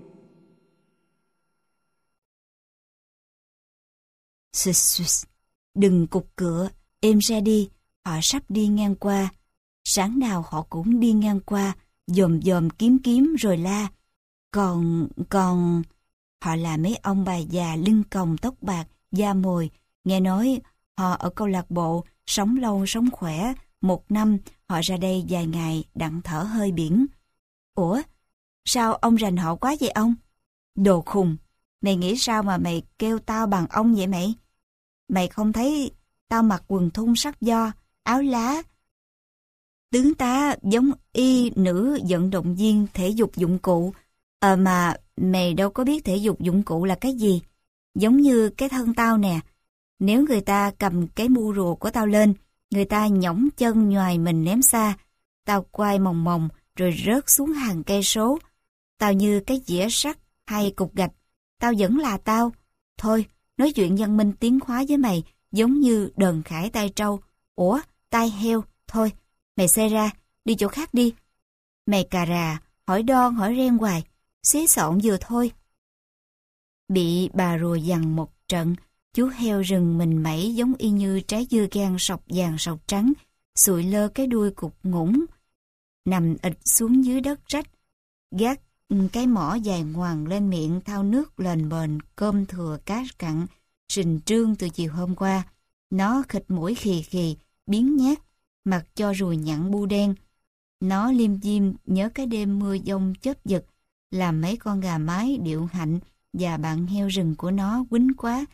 Xụt xụt, đừng cục cửa, êm ra đi, họ sắp đi ngang qua. Sáng nào họ cũng đi ngang qua, dòm dòm kiếm kiếm rồi la. Còn, còn... Họ là mấy ông bà già lưng còng tóc bạc, da mồi. Nghe nói họ ở câu lạc bộ, sống lâu sống khỏe. Một năm họ ra đây vài ngày đặng thở hơi biển. Ủa, sao ông rành họ quá vậy ông? Đồ khùng, mày nghĩ sao mà mày kêu tao bằng ông vậy mày? Mày không thấy tao mặc quần thun sắc do, áo lá, tướng tá giống y nữ vận động viên thể dục dụng cụ. Ờ mà mày đâu có biết thể dục dụng cụ là cái gì. Giống như cái thân tao nè. Nếu người ta cầm cái mu rùa của tao lên, người ta nhõng chân nhoài mình ném xa, tao quay mòng mòng rồi rớt xuống hàng cây số. Tao như cái dĩa sắt hay cục gạch. Tao vẫn là tao. Thôi, nói chuyện văn minh tiến hóa với mày giống như đờn khải tai trâu. Ủa, tai heo. Thôi, mày xe ra, đi chỗ khác đi. Mày cà rà, hỏi đon hỏi ren hoài, xế xộn vừa thôi. Bị bà rùa dằn một trận, chú heo rừng mình mẩy giống y như trái dưa gan sọc vàng sọc trắng, sụi lơ cái đuôi cục ngủng, nằm ịt xuống dưới đất rách, gác cái mỏ dài ngoằng lên miệng thao nước lên bền cơm thừa cá cặn, sình trương từ chiều hôm qua. Nó khịt mũi khì khì, biến nhát, mặc cho ruồi nhặn bu đen. Nó liêm diêm nhớ cái đêm mưa dông chớp giật, làm mấy con gà mái điệu hạnh và bạn heo rừng của nó quýnh quá.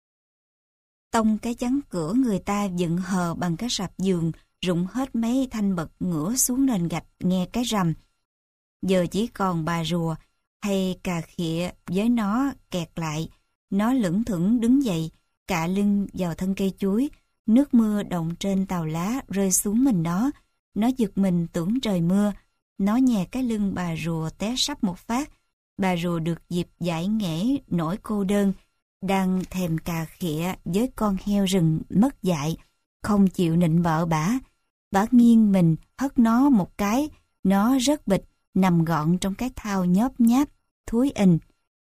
Tông cái chắn cửa người ta dựng hờ bằng cái sạp giường, rụng hết mấy thanh bật ngửa xuống nền gạch nghe cái rầm. Giờ chỉ còn bà rùa hay cà khịa với nó kẹt lại. Nó lững thững đứng dậy, cạ lưng vào thân cây chuối. Nước mưa động trên tàu lá rơi xuống mình nó. Nó giật mình tưởng trời mưa. Nó nhè cái lưng bà rùa té sắp một phát. Bà rùa được dịp giải nghệ nỗi cô đơn, đang thèm cà khịa với con heo rừng mất dạy, không chịu nịnh bợ bả. Bả nghiêng mình hất nó một cái, nó rớt bịch, nằm gọn trong cái thau nhóp nháp, thúi ình.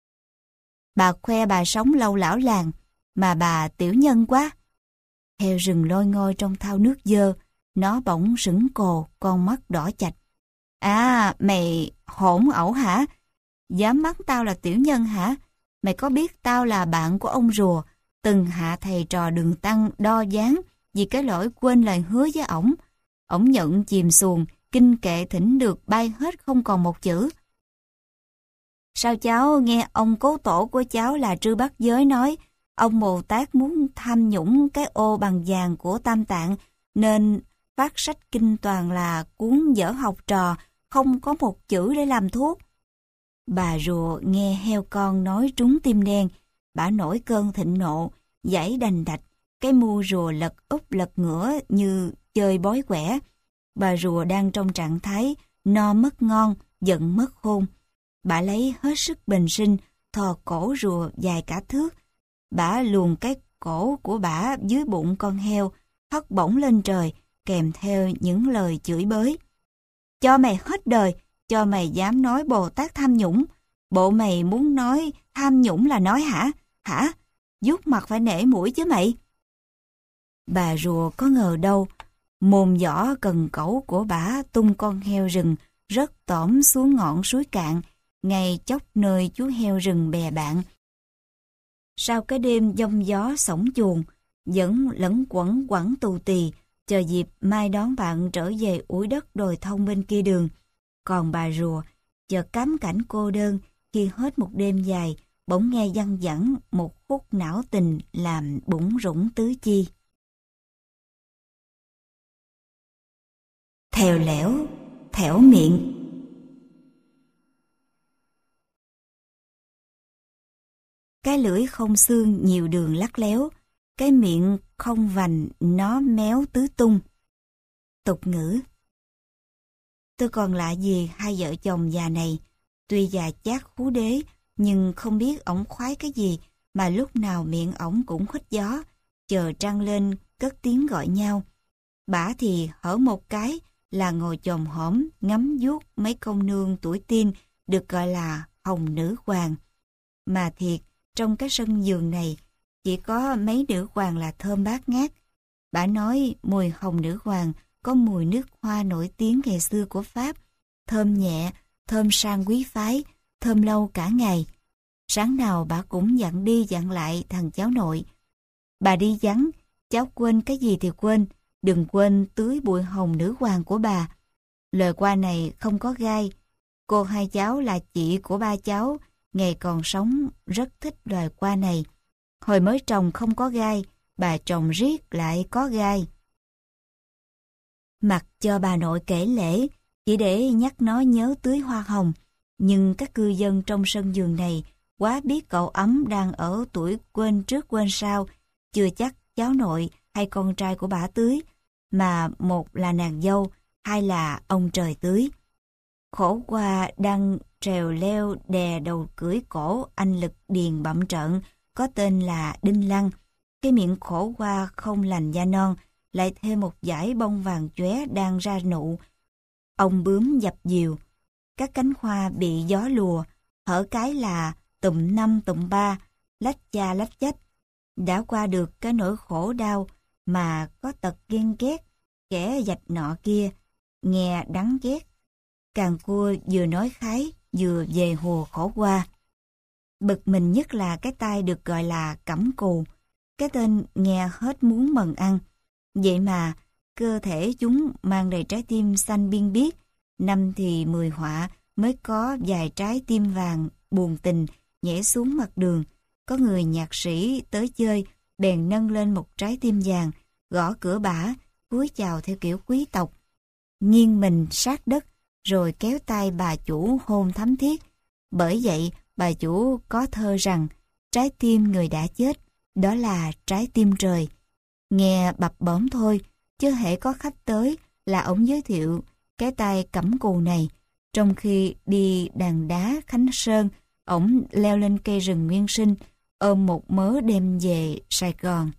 Bà khoe bà sống lâu lão làng, mà bà tiểu nhân quá. Heo rừng lôi ngôi trong thau nước dơ, nó bỗng sững cồ, con mắt đỏ chạch. À, mày hỗn ẩu hả? Dám mắng tao là tiểu nhân hả? Mày có biết tao là bạn của ông rùa, từng hạ thầy trò Đường Tăng đo dáng vì cái lỗi quên lời hứa với ổng. Ổng nhận chìm xuồng, kinh kệ thỉnh được bay hết không còn một chữ. Sao cháu nghe ông cố tổ của cháu là Trư Bát Giới nói, ông Bồ Tát muốn tham nhũng cái ô bằng vàng của Tam Tạng, nên phát sách kinh toàn là cuốn dở học trò, không có một chữ để làm thuốc. Bà rùa nghe heo con nói trúng tim đen, bả nổi cơn thịnh nộ, giãy đành đạch, cái mu rùa lật úp lật ngửa như chơi bói quẻ. Bà rùa đang trong trạng thái no mất ngon, giận mất khôn. Bà lấy hết sức bình sinh, thò cổ rùa dài cả thước. Bả luồn cái cổ của bả dưới bụng con heo, hất bổng lên trời, kèm theo những lời chửi bới. Cho mày hết đời, cho mày dám nói Bồ Tát tham nhũng. Bộ mày muốn nói tham nhũng là nói hả? Hả? Vuốt mặt phải nể mũi chứ mày. Bà rùa có ngờ đâu, mồm giỏ cần cẩu của bả tung con heo rừng rớt tõm xuống ngọn suối cạn, ngay chốc nơi chú heo rừng bè bạn. Sau cái đêm giông gió sổng chuồng, vẫn lẫn quẩn quẩn tù tì, chờ dịp mai đón bạn trở về ủi đất đồi thông bên kia đường. Còn bà rùa, chợt cám cảnh cô đơn khi hết một đêm dài, bỗng nghe văng vẳng một khúc não tình làm bủng rủng tứ chi. Thèo lẻo, thẻo miệng. Cái lưỡi không xương nhiều đường lắc léo, cái miệng không vành nó méo tứ tung. Tục ngữ. Tôi còn lạ gì hai vợ chồng già này, tuy già chát khú đế, nhưng không biết ổng khoái cái gì mà lúc nào miệng ổng cũng hít gió, chờ trăng lên cất tiếng gọi nhau. Bả thì hở một cái là ngồi chồm hổm ngắm vuốt mấy công nương tuổi teen được gọi là hồng nữ hoàng. Mà thiệt, trong cái sân vườn này chỉ có mấy nữ hoàng là thơm bát ngát. Bả nói mùi hồng nữ hoàng có mùi nước hoa nổi tiếng ngày xưa của Pháp, thơm nhẹ, thơm sang quý phái, thơm lâu cả ngày. Sáng nào bà cũng dặn đi dặn lại thằng cháu nội. Bà đi vắng, cháu quên cái gì thì quên, đừng quên tưới bụi hồng nữ hoàng của bà. Lời qua này không có gai. Cô hai cháu là chị của ba cháu, ngày còn sống rất thích loài qua này. Hồi mới trồng không có gai, bà trồng riết lại có gai. Mặc cho bà nội kể lễ, chỉ để nhắc nó nhớ tưới hoa hồng, nhưng các cư dân trong sân vườn này quá biết cậu ấm đang ở tuổi quên trước quên sau, chưa chắc cháu nội hay con trai của bà tưới, mà một là nàng dâu, hai là ông trời tưới. Khổ qua đang trèo leo đè đầu cưỡi cổ anh Lực Điền bậm trợn, có tên là Đinh Lăng. Cái miệng khổ qua không lành da non, lại thêm một dải bông vàng chóe đang ra nụ. Ông bướm dập dìu, các cánh hoa bị gió lùa, hở cái là tụm năm tụm ba, lách cha lách chách. Đã qua được cái nỗi khổ đau mà có tật ghen ghét, kẻ dạch nọ kia, nghe đắng ghét. Càng cua vừa nói khái, vừa về hồ khổ qua. Bực mình nhất là cái tai được gọi là cẩm cù, cái tên nghe hết muốn mần ăn. Vậy mà, cơ thể chúng mang đầy trái tim xanh biên biếc, năm thì mười họa, mới có vài trái tim vàng buồn tình nhảy xuống mặt đường. Có người nhạc sĩ tới chơi, bèn nâng lên một trái tim vàng, gõ cửa bả, cúi chào theo kiểu quý tộc, nghiêng mình sát đất, rồi kéo tay bà chủ hôn thắm thiết. Bởi vậy, bà chủ có thơ rằng, trái tim người đã chết, đó là trái tim trời. Nghe bập bõm thôi, chứ hễ có khách tới là ổng giới thiệu cái tay cẩm cù này. Trong khi đi đàn đá Khánh Sơn, ổng leo lên cây rừng nguyên sinh, ôm một mớ đem về Sài Gòn.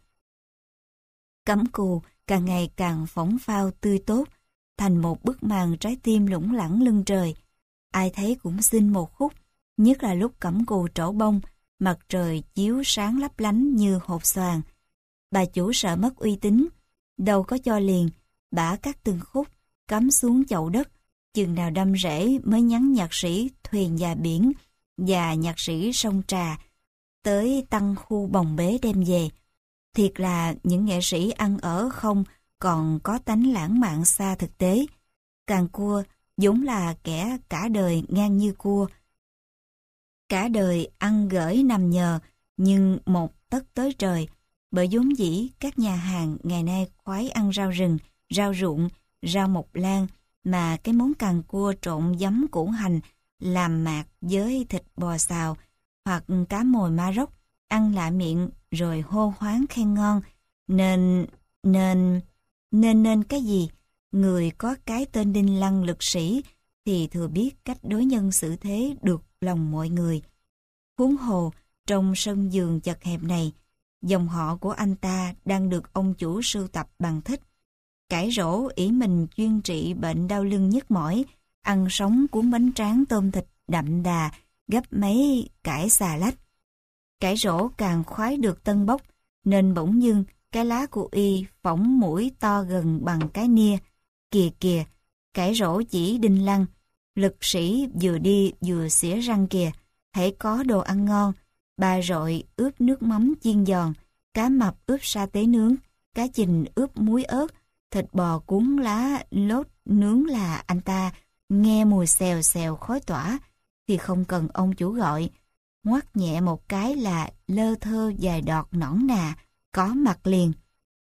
Cẩm cù càng ngày càng phóng phao tươi tốt, thành một bức màn trái tim lủng lẳng lưng trời. Ai thấy cũng xin một khúc, nhất là lúc cẩm cù trổ bông, mặt trời chiếu sáng lấp lánh như hột xoàn. Bà chủ sợ mất uy tín, đâu có cho liền, bả cắt từng khúc, cắm xuống chậu đất, chừng nào đâm rễ mới nhắn nhạc sĩ Thuyền Và Biển và nhạc sĩ Sông Trà tới tăng khu bồng bế đem về. Thiệt là những nghệ sĩ ăn ở không còn có tánh lãng mạn xa thực tế. Càng cua vốn là kẻ cả đời ngang như cua, cả đời ăn gởi nằm nhờ, nhưng một tấc tới trời. Bởi vốn dĩ các nhà hàng ngày nay khoái ăn rau rừng, rau ruộng, rau mộc lan, mà cái món càng cua trộn giấm củ hành làm mạc với thịt bò xào hoặc cá mồi ma rốc, ăn lạ miệng rồi hô hoáng khen ngon. Nên, nên, nên nên cái gì? Người có cái tên đinh lăng lực sĩ thì thừa biết cách đối nhân xử thế được lòng mọi người. Huống hồ, trong sân vườn chật hẹp này, dòng họ của anh ta đang được ông chủ sưu tập bằng thích. Cải rỗ ỷ mình chuyên trị bệnh đau lưng nhức mỏi, ăn sống cuốn bánh tráng tôm thịt đậm đà, gấp mấy cải xà lách. Cải rỗ càng khoái được tân bốc, nên bỗng dưng cái lá của y phỏng mũi to gần bằng cái nia. Kìa kìa, cải rỗ chỉ đinh lăng, lực sĩ vừa đi vừa xỉa răng kìa. Hễ có đồ ăn ngon, bà rọi ướp nước mắm chiên giòn, cá mập ướp sa tế nướng, cá chình ướp muối ớt, thịt bò cuốn lá lốt nướng là anh ta nghe mùi xèo xèo khói tỏa thì không cần ông chủ gọi, ngoắt nhẹ một cái là lơ thơ dài đọt nõn nà, có mặt liền.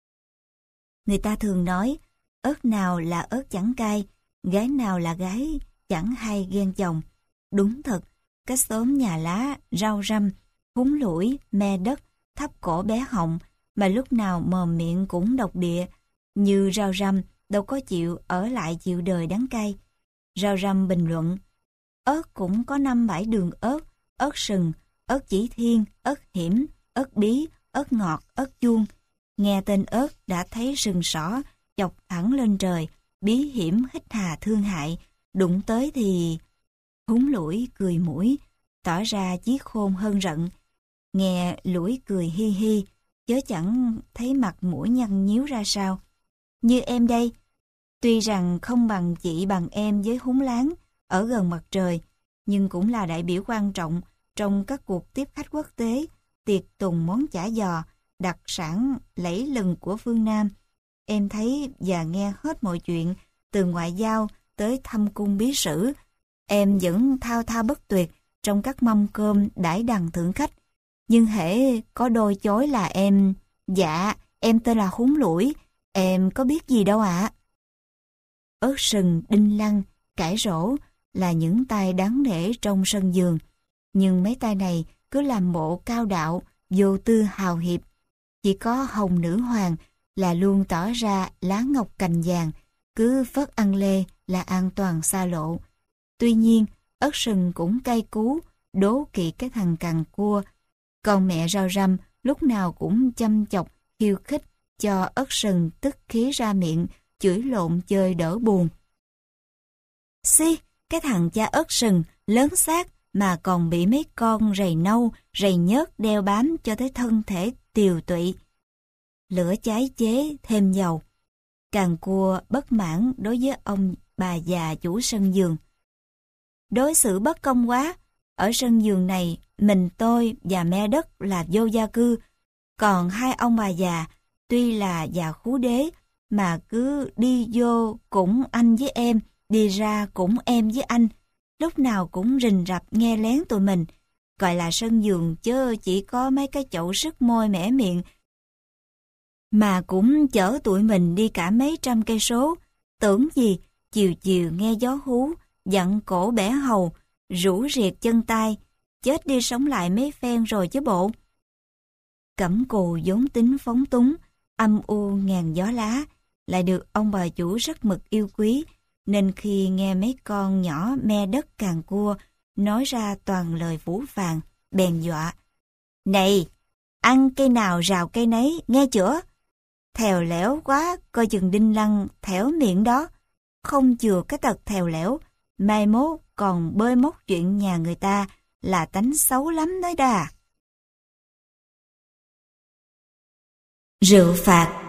Người ta thường nói, ớt nào là ớt chẳng cay, gái nào là gái chẳng hay ghen chồng. Đúng thật, cái xóm nhà lá, rau răm, húng lủi, me đất, thấp cổ bé họng, mà lúc nào mồm miệng cũng độc địa. Như rau răm, đâu có chịu ở lại chịu đời đắng cay. Rau răm bình luận, ớt cũng có năm bảy đường ớt, ớt sừng, ớt chỉ thiên, ớt hiểm, ớt bí, ớt ngọt, ớt chuông. Nghe tên ớt đã thấy sừng sỏ, chọc thẳng lên trời, bí hiểm hít hà thương hại, đụng tới thì... Húng lủi cười mũi, tỏ ra chí khôn hơn rận. Nghe lủi cười hi hi, chớ chẳng thấy mặt mũi nhăn nhíu ra sao. Như em đây, tuy rằng không bằng chị bằng em với húng láng, ở gần mặt trời, nhưng cũng là đại biểu quan trọng trong các cuộc tiếp khách quốc tế, tiệc tùng món chả giò, đặc sản lẫy lừng của phương Nam. Em thấy và nghe hết mọi chuyện, từ ngoại giao tới thăm cung bí sử. Em vẫn thao thao bất tuyệt trong các mâm cơm đãi đằng thượng khách. Nhưng hễ có đôi chối là em, dạ, em tên là Húng Lủi, em có biết gì đâu ạ. Ớt sừng, đinh lăng, cải rỗ là những tay đáng nể trong sân vườn. Nhưng mấy tay này cứ làm bộ cao đạo, vô tư hào hiệp. Chỉ có Hồng Nữ Hoàng là luôn tỏ ra lá ngọc cành vàng, cứ phớt ăn lê là an toàn xa lộ. Tuy nhiên, ớt sừng cũng cay cú, đố kỵ cái thằng cằn cua. Còn mẹ rau răm lúc nào cũng chăm chọc, khiêu khích cho ớt sừng tức khí ra miệng, chửi lộn chơi đỡ buồn. Xí, cái thằng cha ớt sừng lớn xác mà còn bị mấy con rầy nâu, rầy nhớt đeo bám cho tới thân thể tiều tụy. Lửa cháy chế thêm dầu. Càn cua bất mãn đối với ông bà già chủ sân vườn. Đối xử bất công quá, ở sân vườn này mình tôi và me đất là vô gia cư, còn hai ông bà già tuy là già khú đế mà cứ đi vô cũng anh với em, đi ra cũng em với anh. lúc nào cũng rình rập nghe lén tụi mình. Gọi là sân vườn chứ chỉ có mấy cái chậu sức môi mẻ miệng. Mà cũng chở tụi mình đi cả mấy trăm cây số. Tưởng gì, chiều chiều nghe gió hú, dặn cổ bẻ hầu, rũ riệt chân tay, chết đi sống lại mấy phen rồi chứ bộ. Cẩm Cù vốn tính phóng túng, âm u ngàn gió lá, lại được ông bà chủ rất mực yêu quý, nên khi nghe mấy con nhỏ me đất càn cua nói ra toàn lời phũ phàng, bèn dọa. Này, ăn cây nào rào cây nấy, nghe chưa? Thèo lẻo quá, coi chừng đinh lăng thẻo miệng đó. Không chừa cái tật thèo lẻo, mai mốt còn bơi móc chuyện nhà người ta là tánh xấu lắm nói đà. Rượu phạt.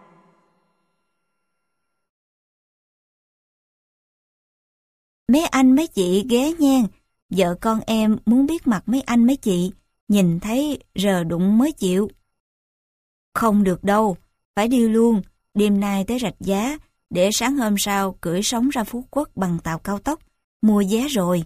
Mấy anh mấy chị ghé nhen, vợ con em muốn biết mặt mấy anh mấy chị, nhìn thấy rờ đụng mới chịu. Không được đâu, phải đi luôn, đêm nay tới Rạch Giá, để sáng hôm sau cưỡi sóng ra Phú Quốc bằng tàu cao tốc, mua vé rồi.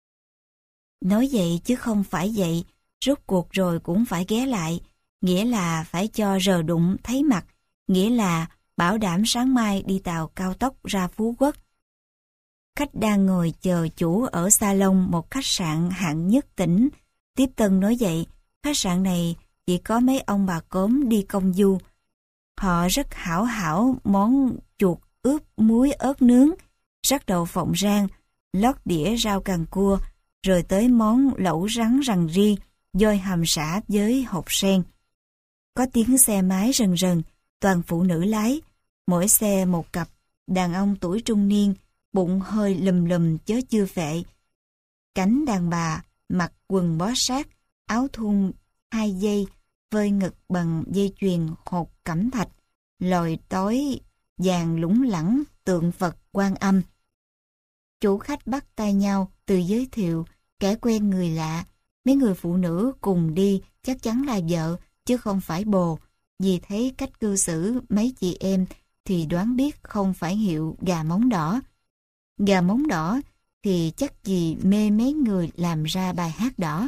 Nói vậy chứ không phải vậy, rốt cuộc rồi cũng phải ghé lại, nghĩa là phải cho rờ đụng thấy mặt, nghĩa là bảo đảm sáng mai đi tàu cao tốc ra Phú Quốc. Khách đang ngồi chờ chủ ở salon một khách sạn hạng nhất tỉnh. Tiếp tân nói vậy, khách sạn này chỉ có mấy ông bà cốm đi công du. Họ rất hảo hảo món chuột ướp muối ớt nướng, rắc đậu phộng rang, lót đĩa rau càng cua, rồi tới món lẩu rắn rằn ri, dôi hầm sả với hột sen. Có tiếng xe máy rần rần, toàn phụ nữ lái, mỗi xe một cặp, đàn ông tuổi trung niên, bụng hơi lùm lùm chớ chưa phệ. Cánh đàn bà mặc quần bó sát, áo thun hai dây, vơi ngực bằng dây chuyền hột cẩm thạch, lòi tối vàng lủng lẳng tượng Phật Quan Âm. Chủ khách bắt tay nhau từ giới thiệu, kẻ quen người lạ. Mấy người phụ nữ cùng đi chắc chắn là vợ, chứ không phải bồ. Vì thấy cách cư xử mấy chị em thì đoán biết không phải hiệu gà móng đỏ. Gà móng đỏ thì chắc gì mê mấy người làm ra bài hát đỏ.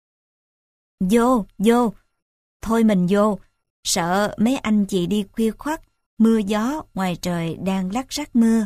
Vô, vô, thôi mình vô, sợ mấy anh chị đi khuya khoắt, mưa gió ngoài trời đang lắc rắc mưa.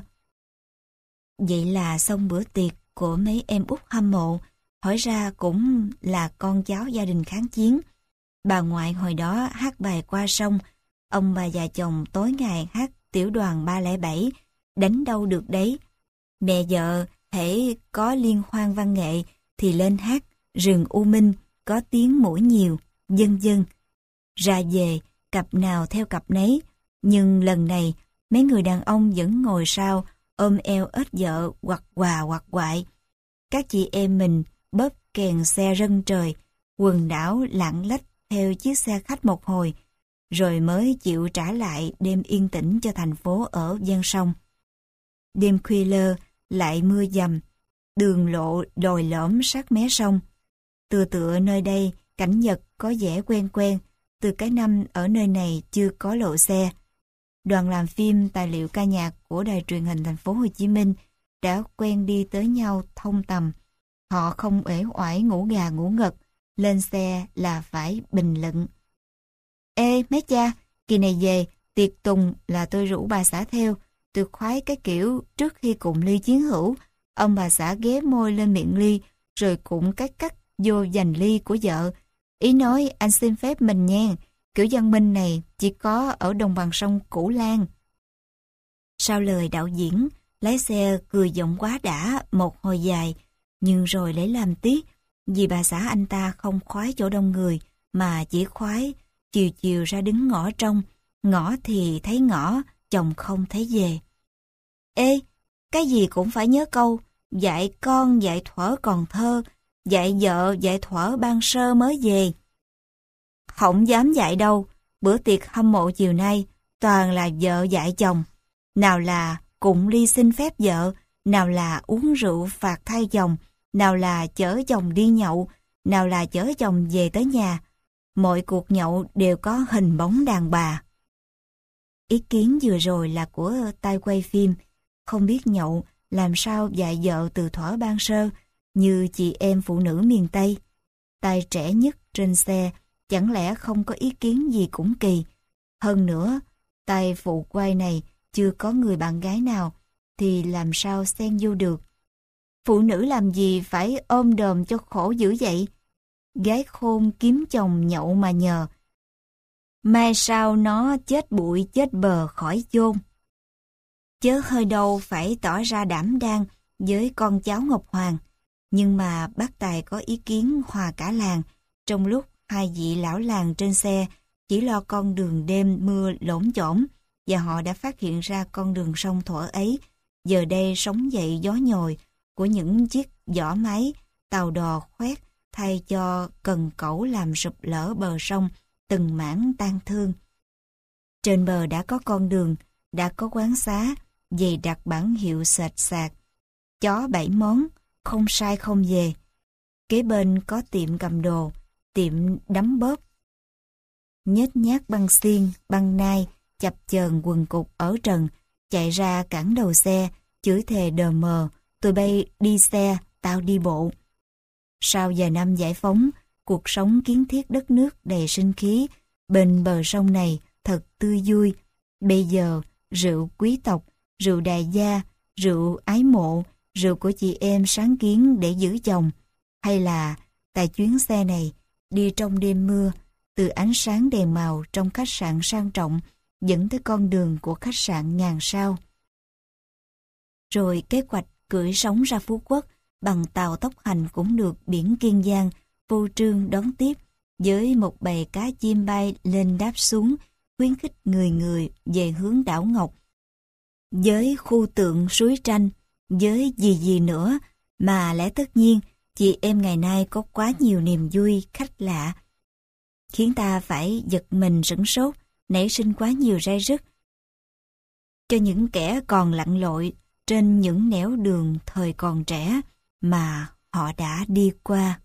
Vậy là xong bữa tiệc của mấy em út hâm mộ, hỏi ra cũng là con cháu gia đình kháng chiến. Bà ngoại hồi đó hát bài Qua Sông, ông bà già chồng tối ngày hát tiểu đoàn ba không bảy, đánh đâu được đấy. Mẹ vợ hễ có liên hoan văn nghệ thì lên hát Rừng U Minh, có tiếng mũi nhiều, vân vân. Ra về, cặp nào theo cặp nấy, nhưng lần này mấy người đàn ông vẫn ngồi sau, ôm eo ếch vợ hoặc quà hoặc quại. Các chị em mình bóp kèn xe rân trời, quần đảo lạng lách theo chiếc xe khách một hồi, rồi mới chịu trả lại đêm yên tĩnh cho thành phố ở ven sông. Đêm khuya lơ, lại mưa dầm, đường lộ lồi lõm sát mé sông. Tựa tựa nơi đây, cảnh vật có vẻ quen quen, từ cái năm ở nơi này chưa có lộ xe. Đoàn làm phim tài liệu ca nhạc của đài truyền hình thành phố Hồ Chí Minh đã quen đi tới nhau thông tầm. Họ không uể oải ngủ gà ngủ gật, lên xe là phải bình luận. Ê mấy cha, kỳ này về, tiệc tùng là tôi rủ bà xã theo. Tôi khoái cái kiểu trước khi cụng ly chiến hữu, ông bà xã ghé môi lên miệng ly, rồi cũng cách cắt vô giành ly của vợ. Ý nói anh xin phép mình nha, kiểu văn minh này chỉ có ở đồng bằng sông Cửu Lan. Sau lời đạo diễn, lái xe cười giọng quá đã một hồi dài, nhưng rồi lấy làm tiếc, vì bà xã anh ta không khoái chỗ đông người, mà chỉ khoái chiều chiều ra đứng ngõ trong, ngõ thì thấy ngõ, chồng không thấy về. Ê, cái gì cũng phải nhớ câu, dạy con dạy thuở còn thơ, dạy vợ dạy thuở ban sơ mới về. Không dám dạy đâu, bữa tiệc hâm mộ chiều nay, toàn là vợ dạy chồng. Nào là cụng ly xin phép vợ, nào là uống rượu phạt thay chồng, nào là chở chồng đi nhậu, nào là chở chồng về tới nhà. Mọi cuộc nhậu đều có hình bóng đàn bà. Ý kiến vừa rồi là của tay quay phim, không biết nhậu làm sao dạy vợ từ thuở ban sơ, như chị em phụ nữ miền Tây. Tay trẻ nhất trên xe, chẳng lẽ không có ý kiến gì cũng kỳ. Hơn nữa, tay phụ quay này chưa có người bạn gái nào, thì làm sao xen vô được. Phụ nữ làm gì phải ôm đồm cho khổ dữ vậy? Gái khôn kiếm chồng nhậu mà nhờ. Mai sao nó chết bụi chết bờ khỏi chôn. Chớ hơi đâu phải tỏ ra đảm đang với con cháu Ngọc Hoàng. Nhưng mà bác Tài có ý kiến hòa cả làng, trong lúc hai vị lão làng trên xe chỉ lo con đường đêm mưa lổn chổn, và họ đã phát hiện ra con đường sông thuở ấy giờ đây sống dậy gió nhồi của những chiếc giỏ máy, tàu đò khoét thay cho cần cẩu làm sụp lở bờ sông từng mảng tan thương. Trên bờ đã có con đường, đã có quán xá, dày đặt bản hiệu sệt sạc, chó bảy món, không sai không về. Kế bên có tiệm cầm đồ, tiệm đấm bóp, nhếch nhác băng xiên, băng nai, chập chờn quần cục ở trần, chạy ra cản đầu xe, chửi thề đờ mờ, tụi bay đi xe, tao đi bộ. Sau vài năm giải phóng, cuộc sống kiến thiết đất nước đầy sinh khí, bên bờ sông này thật tươi vui. Bây giờ, rượu quý tộc, rượu đại gia, rượu ái mộ, rượu của chị em sáng kiến để giữ chồng, hay là tại chuyến xe này, đi trong đêm mưa, từ ánh sáng đèn màu trong khách sạn sang trọng, dẫn tới con đường của khách sạn ngàn sao. Rồi kế hoạch cưỡi sóng ra Phú Quốc bằng tàu tốc hành cũng được biển Kiên Giang phô trương đón tiếp, với một bầy cá chim bay lên đáp xuống, khuyến khích người người về hướng đảo Ngọc. Với khu tượng suối tranh, với gì gì nữa, mà lẽ tất nhiên chị em ngày nay có quá nhiều niềm vui khách lạ, khiến ta phải giật mình sửng sốt, nảy sinh quá nhiều ray rứt cho những kẻ còn lặn lội trên những nẻo đường thời còn trẻ mà họ đã đi qua.